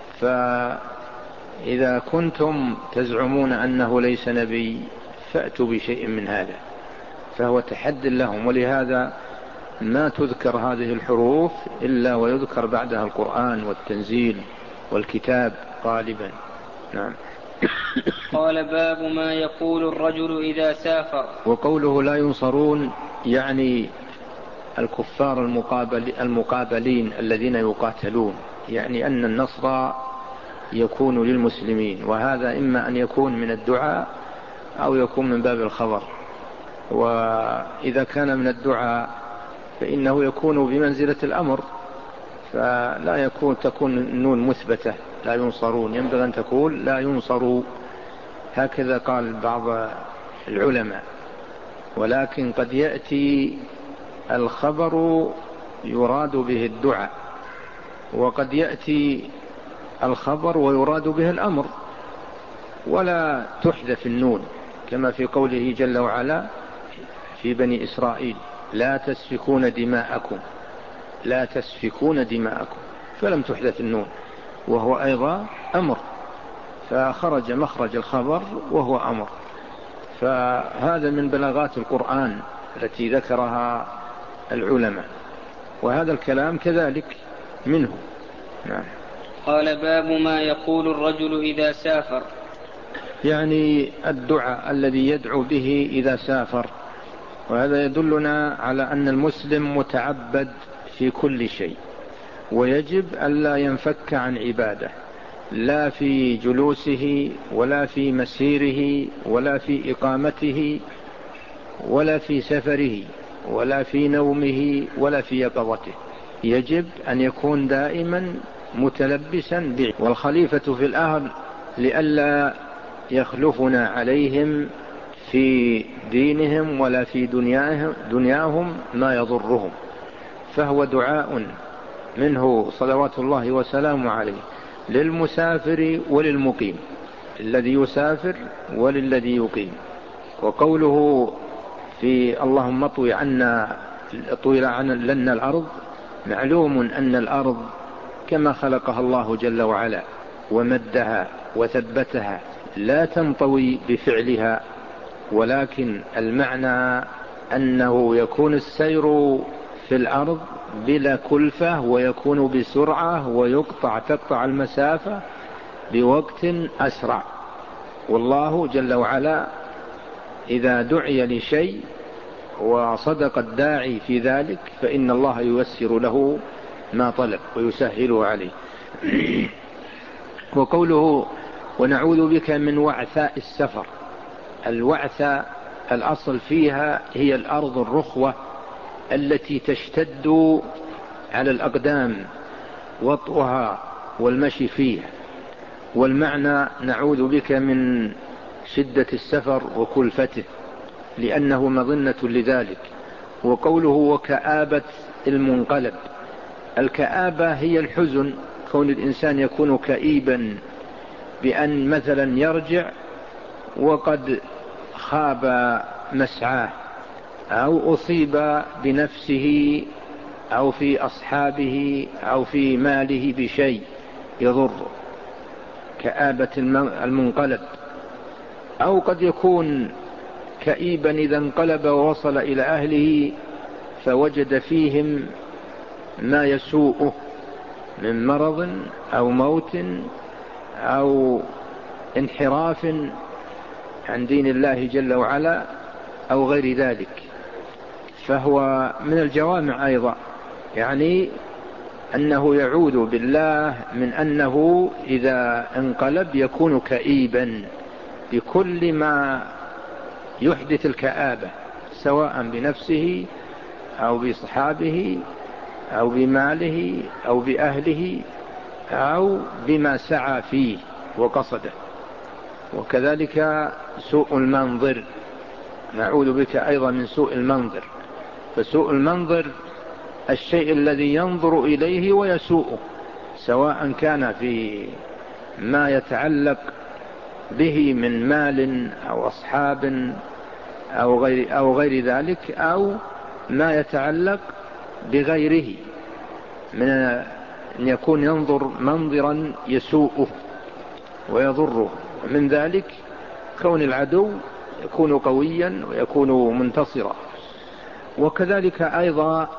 فإذا كنتم تزعمون أنه ليس نبي فأتوا بشيء من هذا، فهو تحد لهم. ولهذا ما تذكر هذه الحروف إلا ويذكر بعدها القرآن والتنزيل والكتاب غالبا. نعم. قال باب ما يقول الرجل إذا سافر. وقوله لا ينصرون يعني الكفار المقابل المقابلين الذين يقاتلون، يعني أن النصر يكون للمسلمين، وهذا إما أن يكون من الدعاء أو يكون من باب الخبر. وإذا كان من الدعاء فإنه يكون بمنزلة الأمر، فلا يكون تكون النون مثبتة لا ينصرون، ينبغي أن تقول لا ينصروا، هكذا قال بعض العلماء. ولكن قد يأتي الخبر يراد به الدعاء، وقد يأتي الخبر ويراد به الأمر ولا تحذف النون، كما في قوله جل وعلا في بني إسرائيل لا تسفكون دماءكم، لا تسفكون دماءكم، فلم تحذف النون وهو أيضا أمر، فخرج مخرج الخبر وهو أمر. فهذا من بلاغات القرآن التي ذكرها العلماء، وهذا الكلام كذلك منه. نعم. قال باب ما يقول الرجل إذا سافر، يعني الدعاء الذي يدعو به إذا سافر، وهذا يدلنا على أن المسلم متعبد في كل شيء، ويجب ألا ينفك عن عباده، لا في جلوسه ولا في مسيره ولا في إقامته ولا في سفره ولا في نومه ولا في يقظته، يجب أن يكون دائما متلبسا به. والخليفة في الأهل لئلا يخلفنا عليهم في دينهم ولا في دنياهم, دنياهم ما يضرهم، فهو دعاء منه صلوات الله وسلامه عليه للمسافر وللمقيم، الذي يسافر وللذي يقيم. وقوله في اللهم طوي عنا طوي عنا لنا الأرض، معلوم أن الأرض كما خلقها الله جل وعلا ومدها وثبتها لا تنطوي بفعلها، ولكن المعنى أنه يكون السير في الأرض بلا كلفة، ويكون بسرعة، ويقطع تقطع المسافة بوقت أسرع. والله جل وعلا إذا دعي لشيء وصدق الداعي في ذلك فإن الله ييسر له ما طلب ويسهله عليه. وقوله ونعوذ بك من وعثاء السفر، الوعثاء الأصل فيها هي الأرض الرخوة التي تشتد على الأقدام وطئها والمشي فيها، والمعنى نعوذ بك من شدة السفر وكلفته لأنه مظنة لذلك. وقوله وكآبة المنقلب، الكآبة هي الحزن، كون الإنسان يكون كئيبا بأن مثلا يرجع وقد خاب مسعاه أو أصيب بنفسه أو في أصحابه أو في ماله بشيء يضر، كآبة المنقلب. أو قد يكون كئيبا إذا انقلب ووصل إلى أهله فوجد فيهم ما يسوءه من مرض أو موت أو انحراف عن دين الله جل وعلا أو غير ذلك، فهو من الجوامع أيضا، يعني أنه يعوذ بالله من أنه إذا انقلب يكون كئيبا بكل ما يحدث الكآبة، سواء بنفسه أو بصحابه أو بماله أو بأهله أو بما سعى فيه وقصده. وكذلك سوء المنظر، نعوذ بك أيضا من سوء المنظر. فسوء المنظر الشيء الذي ينظر إليه ويسوءه، سواء كان في ما يتعلق به من مال أو أصحاب أو غير, أو غير ذلك، أو ما يتعلق بغيره من أن يكون ينظر منظرا يسوءه ويضره. من ذلك كون العدو يكون قويا ويكون منتصرا. وكذلك أيضا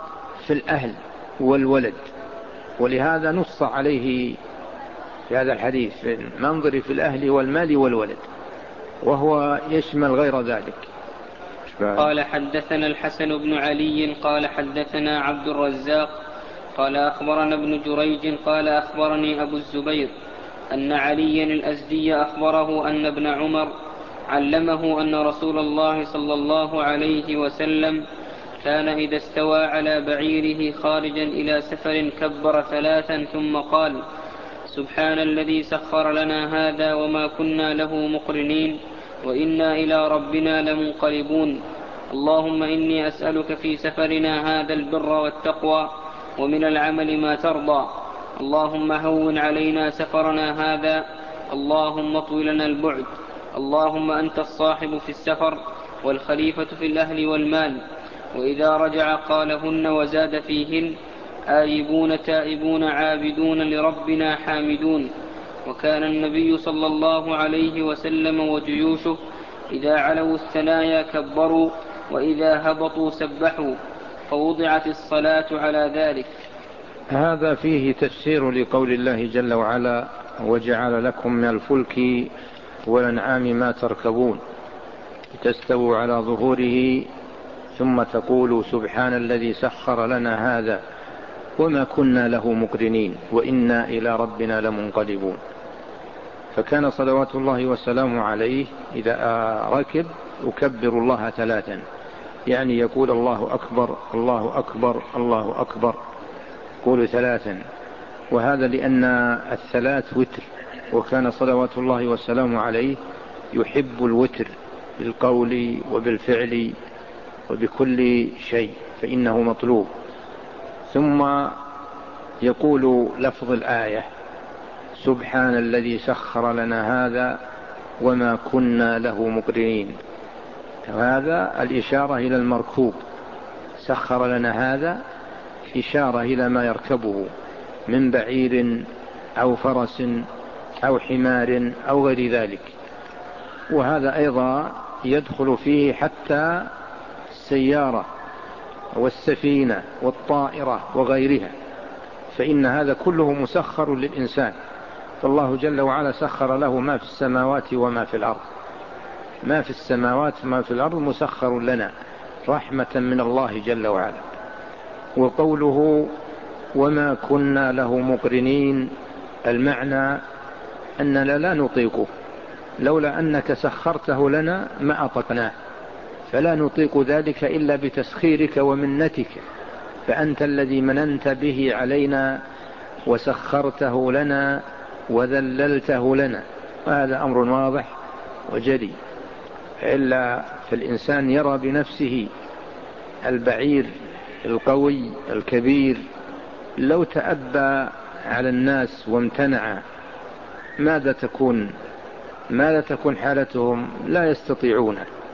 في الأهل والولد، ولهذا نص عليه في هذا الحديث منظر في الأهل والمال والولد، وهو يشمل غير ذلك. قال حدثنا الحسن بن علي قال حدثنا عبد الرزاق قال أخبرنا ابن جريج قال أخبرني أبو الزبير أن عليا الأزدي أخبره أن ابن عمر علمه أن رسول الله صلى الله عليه وسلم كان إذا استوى على بعيره خارجا إلى سفر كبر ثلاثا ثم قال: سبحان الذي سخر لنا هذا وما كنا له مقرنين وإنا إلى ربنا لمنقلبون. اللهم إني أسألك في سفرنا هذا البر والتقوى ومن العمل ما ترضى. اللهم هون علينا سفرنا هذا. اللهم اطوي لنا البعد. اللهم أنت الصاحب في السفر والخليفة في الأهل والمال. وإذا رجع قالهن وزاد فيهن: آيبون تائبون عابدون لربنا حامدون. وكان النبي صلى الله عليه وسلم وجيوشه إذا علوا الثنايا كبروا وإذا هبطوا سبحوا، فوضعت الصلاة على ذلك. هذا فيه تفسير لقول الله جل وعلا: وجعل لكم من الفلك والأنعام ما تركبون تستووا على ظهوره ثم تقولوا سبحان الذي سخر لنا هذا وما كنا له مقرنين وإنا إلى ربنا لمنقلبون. فكان صلوات الله والسلام عليه إذا ركب يكبر الله ثلاثا، يعني يقول الله أكبر الله أكبر الله أكبر، يقول ثلاثا. وهذا لأن الثلاث وتر، وكان صلوات الله والسلام عليه يحب الوتر بالقول وبالفعل وبكل شيء، فإنه مطلوب. ثم يقول لفظ الآية: سبحان الذي سخر لنا هذا وما كنا له مقرنين. هذا الإشارة إلى المركوب، سخر لنا هذا إشارة إلى ما يركبه من بعير أو فرس أو حمار أو غير ذلك. وهذا أيضا يدخل فيه حتى السيارة والسفينة والطائرة وغيرها، فإن هذا كله مسخر للإنسان. فالله جل وعلا سخر له ما في السماوات وما في الأرض، ما في السماوات وما في الأرض مسخر لنا رحمة من الله جل وعلا. وقوله وما كنا له مقرنين، المعنى أننا لا نطيقه، لولا أنك سخرته لنا ما أطقناه، فلا نطيق ذلك إلا بتسخيرك ومنتك، فأنت الذي مننت به علينا وسخرته لنا وذللته لنا. وهذا أمر واضح وجلي، إلا فالإنسان يرى بنفسه البعير القوي الكبير لو تأبى على الناس وامتنع ماذا تكون ماذا تكون حالتهم؟ لا يستطيعون.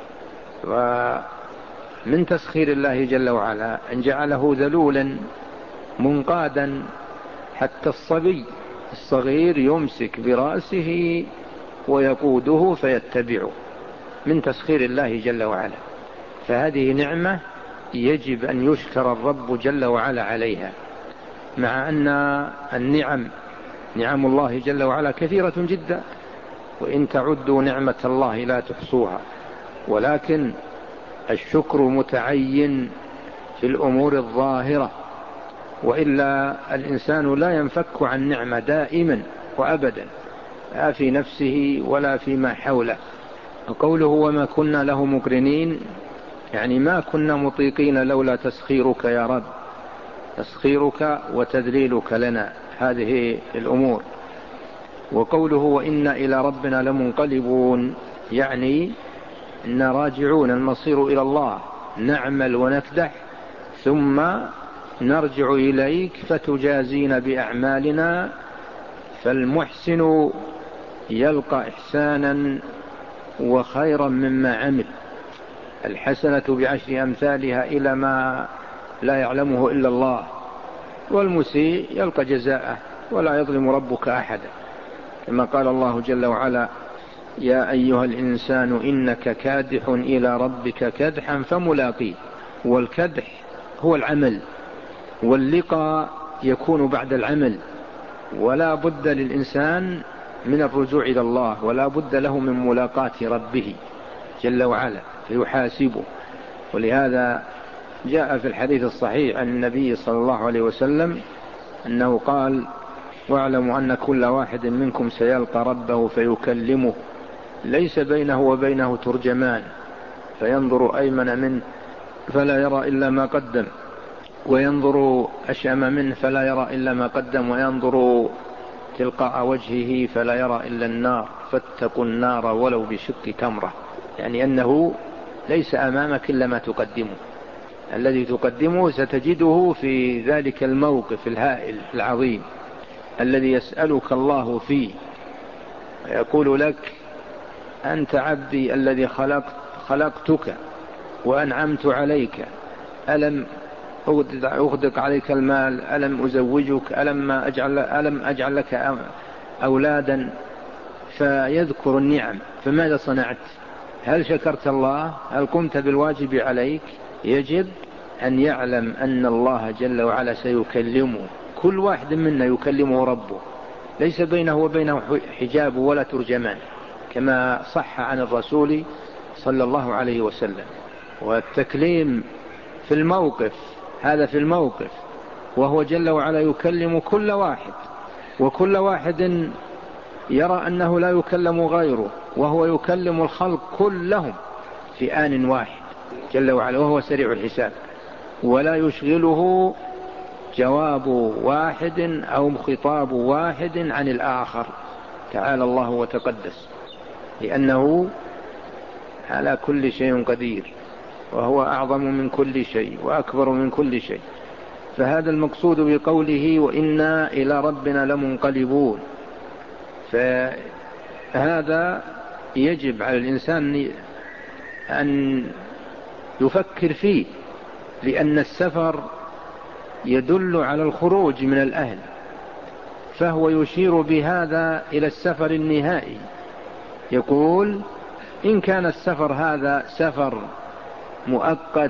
ومن تسخير الله جل وعلا أن جعله ذلولا منقادا، حتى الصبي الصغير يمسك برأسه ويقوده فيتبعه، من تسخير الله جل وعلا. فهذه نعمة يجب أن يشكر الرب جل وعلا عليها، مع أن النعم نعم الله جل وعلا كثيرة جدا، وإن تعدوا نعمة الله لا تحصوها، ولكن الشكر متعين في الأمور الظاهرة، وإلا الإنسان لا ينفك عن نعمة دائما وأبدا، لا في نفسه ولا فيما حوله. وقوله وما كنا له مقرنين، يعني ما كنا مطيقين لولا تسخيرك يا رب، تسخيرك وتذليلك لنا هذه الأمور. وقوله وإنا إلى ربنا لمنقلبون، يعني إن راجعون، المصير إلى الله، نعمل ونكدح ثم نرجع إليك فتجازينا بأعمالنا. فالمحسن يلقى إحسانا وخيرا مما عمل، الحسنة بعشر أمثالها إلى ما لا يعلمه إلا الله، والمسيء يلقى جزاءه ولا يظلم ربك أحدا، كما قال الله جل وعلا: يا أيها الإنسان إنك كادح إلى ربك كدحا فملاقيه. والكدح هو العمل، واللقاء يكون بعد العمل، ولا بد للإنسان من الرجوع إلى الله، ولا بد له من ملاقاة ربه جل وعلا فيحاسبه. ولهذا جاء في الحديث الصحيح عن النبي صلى الله عليه وسلم أنه قال: واعلموا أن كل واحد منكم سيلقى ربه فيكلمه ليس بينه وبينه ترجمان، فينظر أيمن منه فلا يرى إلا ما قدم، وينظر أشأم منه فلا يرى إلا ما قدم، وينظر تلقاء وجهه فلا يرى إلا النار، فاتقوا النار ولو بشق تمرة. يعني أنه ليس أمامك إلا ما تقدمه، الذي تقدمه ستجده في ذلك الموقف الهائل العظيم الذي يسألك الله فيه، يقول لك: أنت عبدي الذي خلقت خلقتك وأنعمت عليك، ألم أغدق عليك المال، ألم أزوجك، ألم أجعل, ألم أجعل لك أولادا، فيذكر النعم. فماذا صنعت؟ هل شكرت الله؟ هل قمت بالواجب عليك؟ يجب أن يعلم أن الله جل وعلا سيكلمه، كل واحد منا يكلمه ربه، ليس بينه وبينه حجاب ولا ترجمان، كما صح عن الرسول صلى الله عليه وسلم. والتكليم في الموقف، هذا في الموقف، وهو جل وعلا يكلم كل واحد، وكل واحد يرى أنه لا يكلم غيره، وهو يكلم الخلق كلهم في آن واحد جل وعلا، وهو سريع الحساب، ولا يشغله جواب واحد أو خطاب واحد عن الآخر، تعالى الله وتقدس، لأنه على كل شيء قدير، وهو أعظم من كل شيء وأكبر من كل شيء. فهذا المقصود بقوله: وإنا إلى ربنا لمنقلبون. فهذا يجب على الإنسان أن يفكر فيه، لأن السفر يدل على الخروج من الأهل، فهو يشير بهذا إلى السفر النهائي. يقول: إن كان السفر هذا سفر مؤقت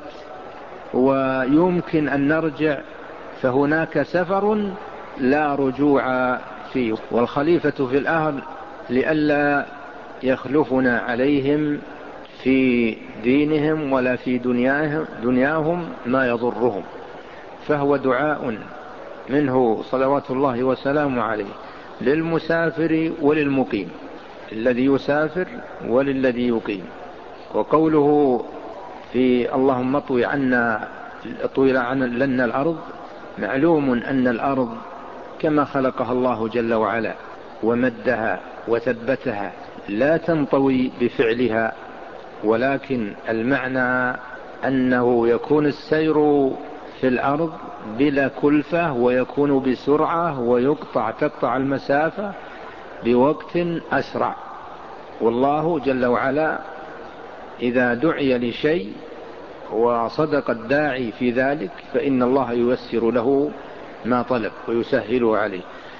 ويمكن أن نرجع، فهناك سفر لا رجوع فيه. والخليفة في الأهل لئلا يخلفنا عليهم في دينهم ولا في دنياهم, دنياهم ما يضرهم. فهو دعاء منه صلوات الله وسلامه عليه للمسافر وللمقيم، الذي يسافر وللذي يقيم. وقوله في اللهم اطوي عنا طويل عنا لنا الأرض، معلوم أن الأرض كما خلقها الله جل وعلا ومدها وثبتها لا تنطوي بفعلها، ولكن المعنى أنه يكون السير في الأرض بلا كلفة، ويكون بسرعة، ويقطع تقطع المسافة بوقت أسرع. والله جل وعلا إذا دعي لشيء وصدق الداعي في ذلك فإن الله ييسر له ما طلب ويسهله عليه.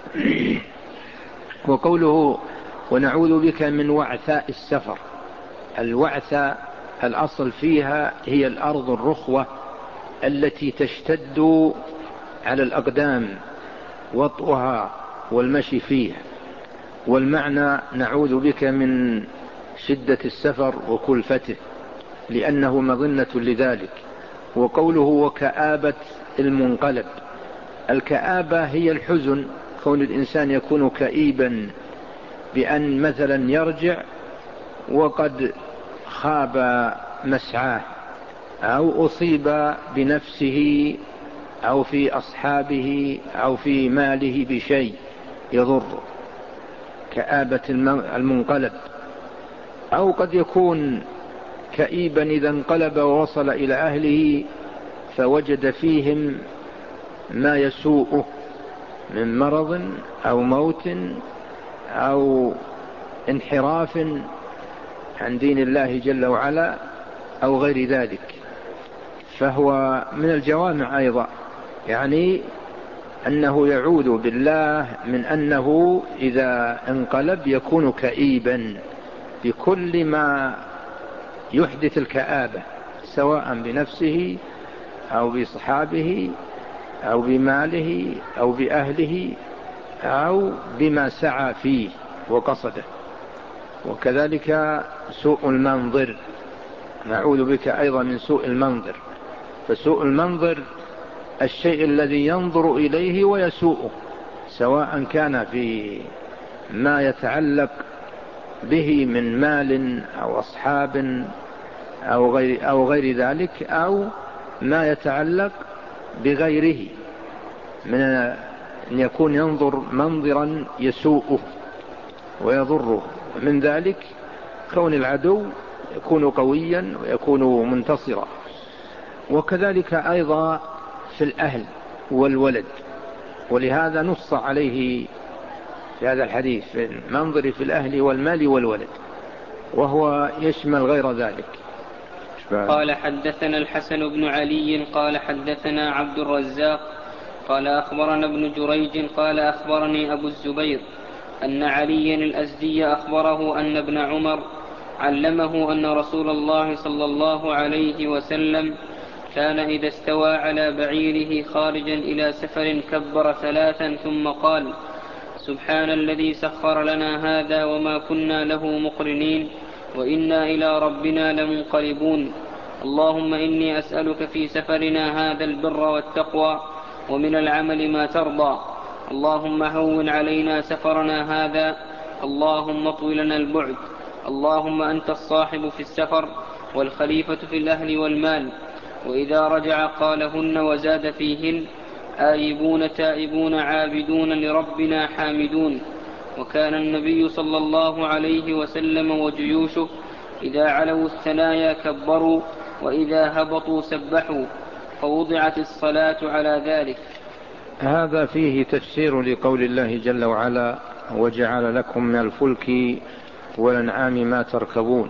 وقوله ونعوذ بك من وعثاء السفر، الوعثاء الأصل فيها هي الأرض الرخوة التي تشتد على الأقدام وطئها والمشي فيها، والمعنى نعوذ بك من شدة السفر وكلفته لأنه مظنة لذلك. وقوله وكآبة المنقلب، الكآبة هي الحزن، كون الإنسان يكون كئيبا بأن مثلا يرجع وقد خاب مسعاه، أو أصيب بنفسه أو في أصحابه أو في ماله بشيء يضر، كآبة المنقلب. أو قد يكون كئيبا إذا انقلب ووصل إلى أهله فوجد فيهم ما يسوءه من مرض أو موت أو انحراف عن دين الله جل وعلا أو غير ذلك. فهو من الجوامع أيضا، يعني أنه يعوذ بالله من أنه إذا انقلب يكون كئيبا بكل ما يحدث الكآبة، سواء بنفسه أو بصحابه أو بماله أو بأهله أو بما سعى فيه وقصده. وكذلك سوء المنظر، نعوذ بك أيضا من سوء المنظر. فسوء المنظر الشيء الذي ينظر إليه ويسوءه، سواء كان في ما يتعلق به من مال أو أصحاب أو غير, أو غير ذلك، أو ما يتعلق بغيره من أن يكون ينظر منظرا يسوءه ويضره. من ذلك كون العدو يكون قويا ويكون منتصرا. وكذلك أيضا في الأهل والولد، ولهذا نص عليه في هذا الحديث في المنظر في الأهل والمال والولد، وهو يشمل غير ذلك. قال حدثنا الحسن بن علي قال حدثنا عبد الرزاق قال أخبرنا ابن جريج قال أخبرني أبو الزبير أن عليا الأزدي أخبره أن ابن عمر علمه أن رسول الله صلى الله عليه وسلم كان إذا استوى على بعيره خارجا إلى سفر كبر ثلاثا ثم قال: سبحان الذي سخر لنا هذا وما كنا له مقرنين وإنا إلى ربنا لمنقلبون. اللهم إني أسألك في سفرنا هذا البر والتقوى ومن العمل ما ترضى. اللهم هون علينا سفرنا هذا. اللهم اطوي لنا البعد. اللهم أنت الصاحب في السفر والخليفة في الأهل والمال. وإذا رجع قالهن وزاد فيهن: آيبون تائبون عابدون لربنا حامدون. وكان النبي صلى الله عليه وسلم وجيوشه إذا علوا الثنايا كبروا وإذا هبطوا سبحوا، فوضعت الصلاة على ذلك. هذا فيه تفسير لقول الله جل وعلا: وجعل لكم من الفلك والأنعام ما تركبون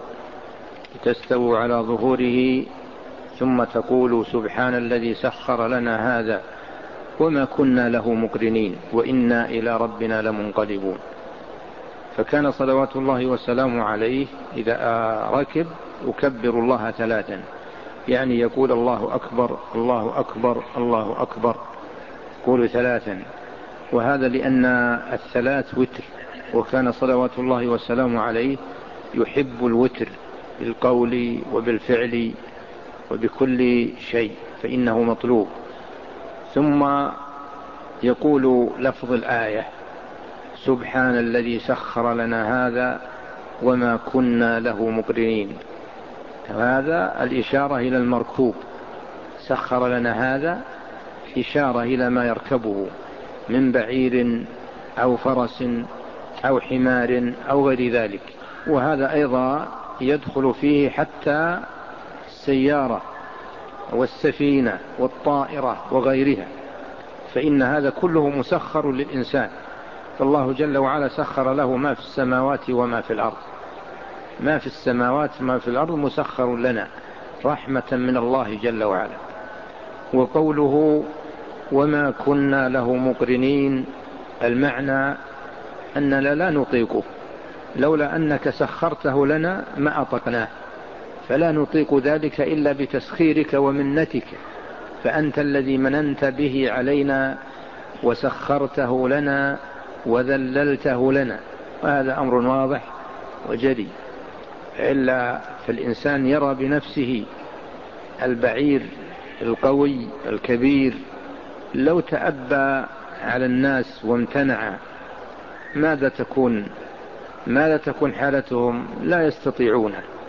تستووا على ظهوره ثم تقولوا سبحان الذي سخر لنا هذا وما كنا له مقرنين وإنا إلى ربنا لمنقلبون. فكان صلوات الله وسلامه عليه إذا ركب يكبر الله ثلاثا، يعني يقول الله أكبر الله أكبر الله أكبر، يقول ثلاثا. وهذا لأن الثلاث وتر، وكان صلوات الله وسلامه عليه يحب الوتر بالقول وبالفعل وبكل شيء، فإنه مطلوب. ثم يقول لفظ الآية: سبحان الذي سخر لنا هذا وما كنا له مقرنين. هذا الإشارة إلى المركوب، سخر لنا هذا إشارة إلى ما يركبه من بعير أو فرس أو حمار أو غير ذلك. وهذا أيضا يدخل فيه حتى السيارة والسفينة والطائرة وغيرها، فإن هذا كله مسخر للإنسان. فالله جل وعلا سخر له ما في السماوات وما في الأرض، ما في السماوات ما في الأرض مسخر لنا رحمة من الله جل وعلا. وقوله وما كنا له مقرنين، المعنى أننا لا نطيقه، لولا أنك سخرته لنا ما أطقناه، فلا نطيق ذلك إلا بتسخيرك ومنتك، فأنت الذي مننت به علينا وسخرته لنا وذللته لنا. وهذا أمر واضح وجلي، إلا فالإنسان يرى بنفسه البعير القوي الكبير لو تأبى على الناس وامتنع ماذا تكون ماذا تكون حالتهم؟ لا يستطيعون.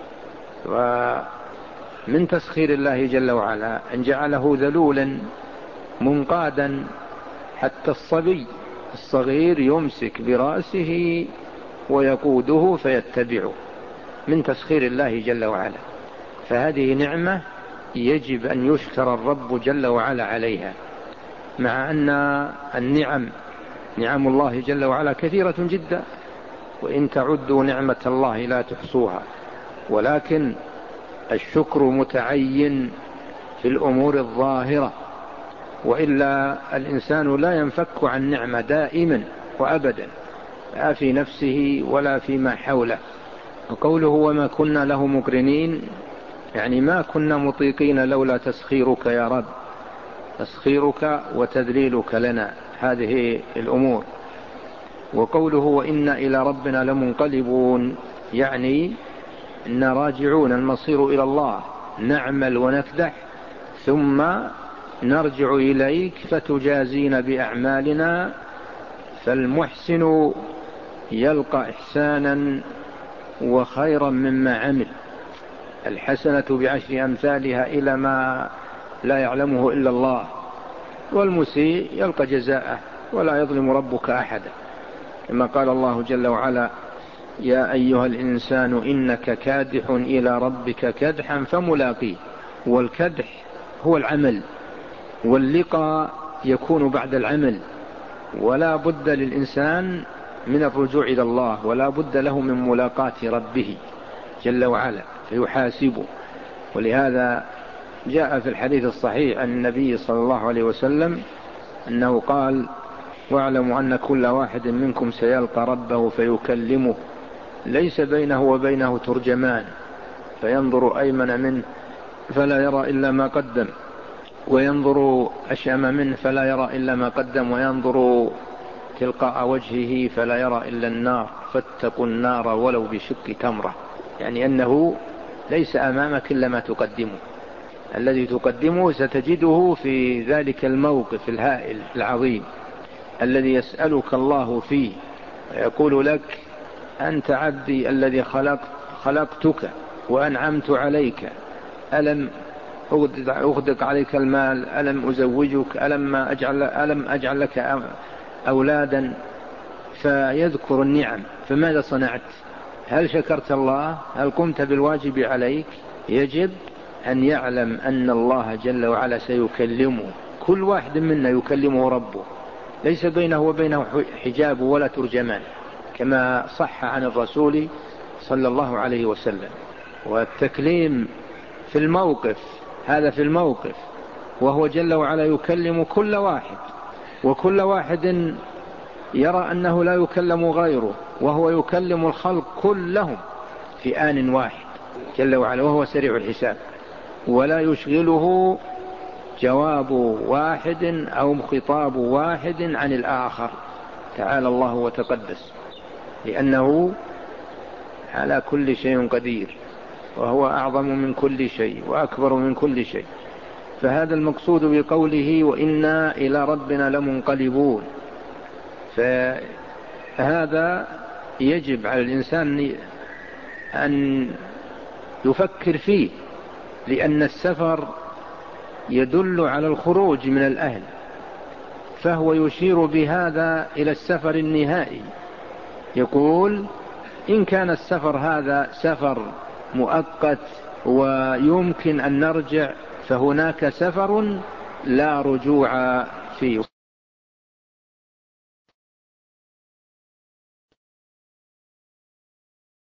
ومن تسخير الله جل وعلا أن جعله ذلولا منقادا، حتى الصبي الصغير يمسك برأسه ويقوده فيتبعه، من تسخير الله جل وعلا. فهذه نعمة يجب أن يشكر الرب جل وعلا عليها، مع أن النعم نعم الله جل وعلا كثيرة جدا، وإن تعدوا نعمة الله لا تحصوها، ولكن الشكر متعين في الأمور الظاهرة، وإلا الإنسان لا ينفك عن نعمة دائما وأبدا، لا في نفسه ولا فيما حوله. وقوله وما كنا له مقرنين، يعني ما كنا مطيقين لولا تسخيرك يا رب، تسخيرك وتذليلك لنا هذه الأمور. وقوله وإنا إلى ربنا لمنقلبون يعني إن راجعون، المصير إلى الله، نعمل ونكدح ثم نرجع إليك فتجازين بأعمالنا. فالمحسن يلقى إحسانا وخيرا مما عمل، الحسنة بعشر أمثالها إلى ما لا يعلمه إلا الله، والمسيء يلقى جزاءه ولا يظلم ربك أحدا، كما قال الله جل وعلا يا أيها الإنسان إنك كادح إلى ربك كدحا فملاقيه. والكدح هو العمل، واللقاء يكون بعد العمل، ولا بد للإنسان من الرجوع إلى الله، ولا بد له من ملاقاة ربه جل وعلا فيحاسبه. ولهذا جاء في الحديث الصحيح عن النبي صلى الله عليه وسلم أنه قال واعلموا أن كل واحد منكم سيلقى ربه فيكلمه ليس بينه وبينه ترجمان، فينظر أيمن منه فلا يرى إلا ما قدم، وينظر أشأم منه فلا يرى إلا ما قدم، وينظر تلقاء وجهه فلا يرى إلا النار، فاتقوا النار ولو بشق تمرة. يعني أنه ليس أمامك إلا ما تقدمه، الذي تقدمه ستجده في ذلك الموقف الهائل العظيم الذي يسألك الله فيه، ويقول لك أنت عبدي الذي خلق خلقتك وأنعمت عليك، ألم أغدق عليك المال، ألم أزوجك، ألم أجعل, ألم أجعل لك أولادا، فيذكر النعم، فماذا صنعت؟ هل شكرت الله؟ هل قمت بالواجب عليك؟ يجب أن يعلم أن الله جل وعلا سيكلمه، كل واحد منا يكلمه ربه، ليس بينه وبينه حجاب ولا ترجمان، كما صح عن الرسول صلى الله عليه وسلم. والتكليم في الموقف، هذا في الموقف، وهو جل وعلا يكلم كل واحد، وكل واحد يرى أنه لا يكلم غيره، وهو يكلم الخلق كلهم في آن واحد جل وعلا، وهو سريع الحساب، ولا يشغله جواب واحد أو خطاب واحد عن الآخر، تعالى الله وتقدس، لأنه على كل شيء قدير، وهو أعظم من كل شيء وأكبر من كل شيء. فهذا المقصود بقوله وإنا إلى ربنا لمنقلبون. فهذا يجب على الإنسان أن يفكر فيه، لأن السفر يدل على الخروج من الأهل، فهو يشير بهذا إلى السفر النهائي، يقول إن كان السفر هذا سفر مؤقت ويمكن أن نرجع، فهناك سفر لا رجوع فيه.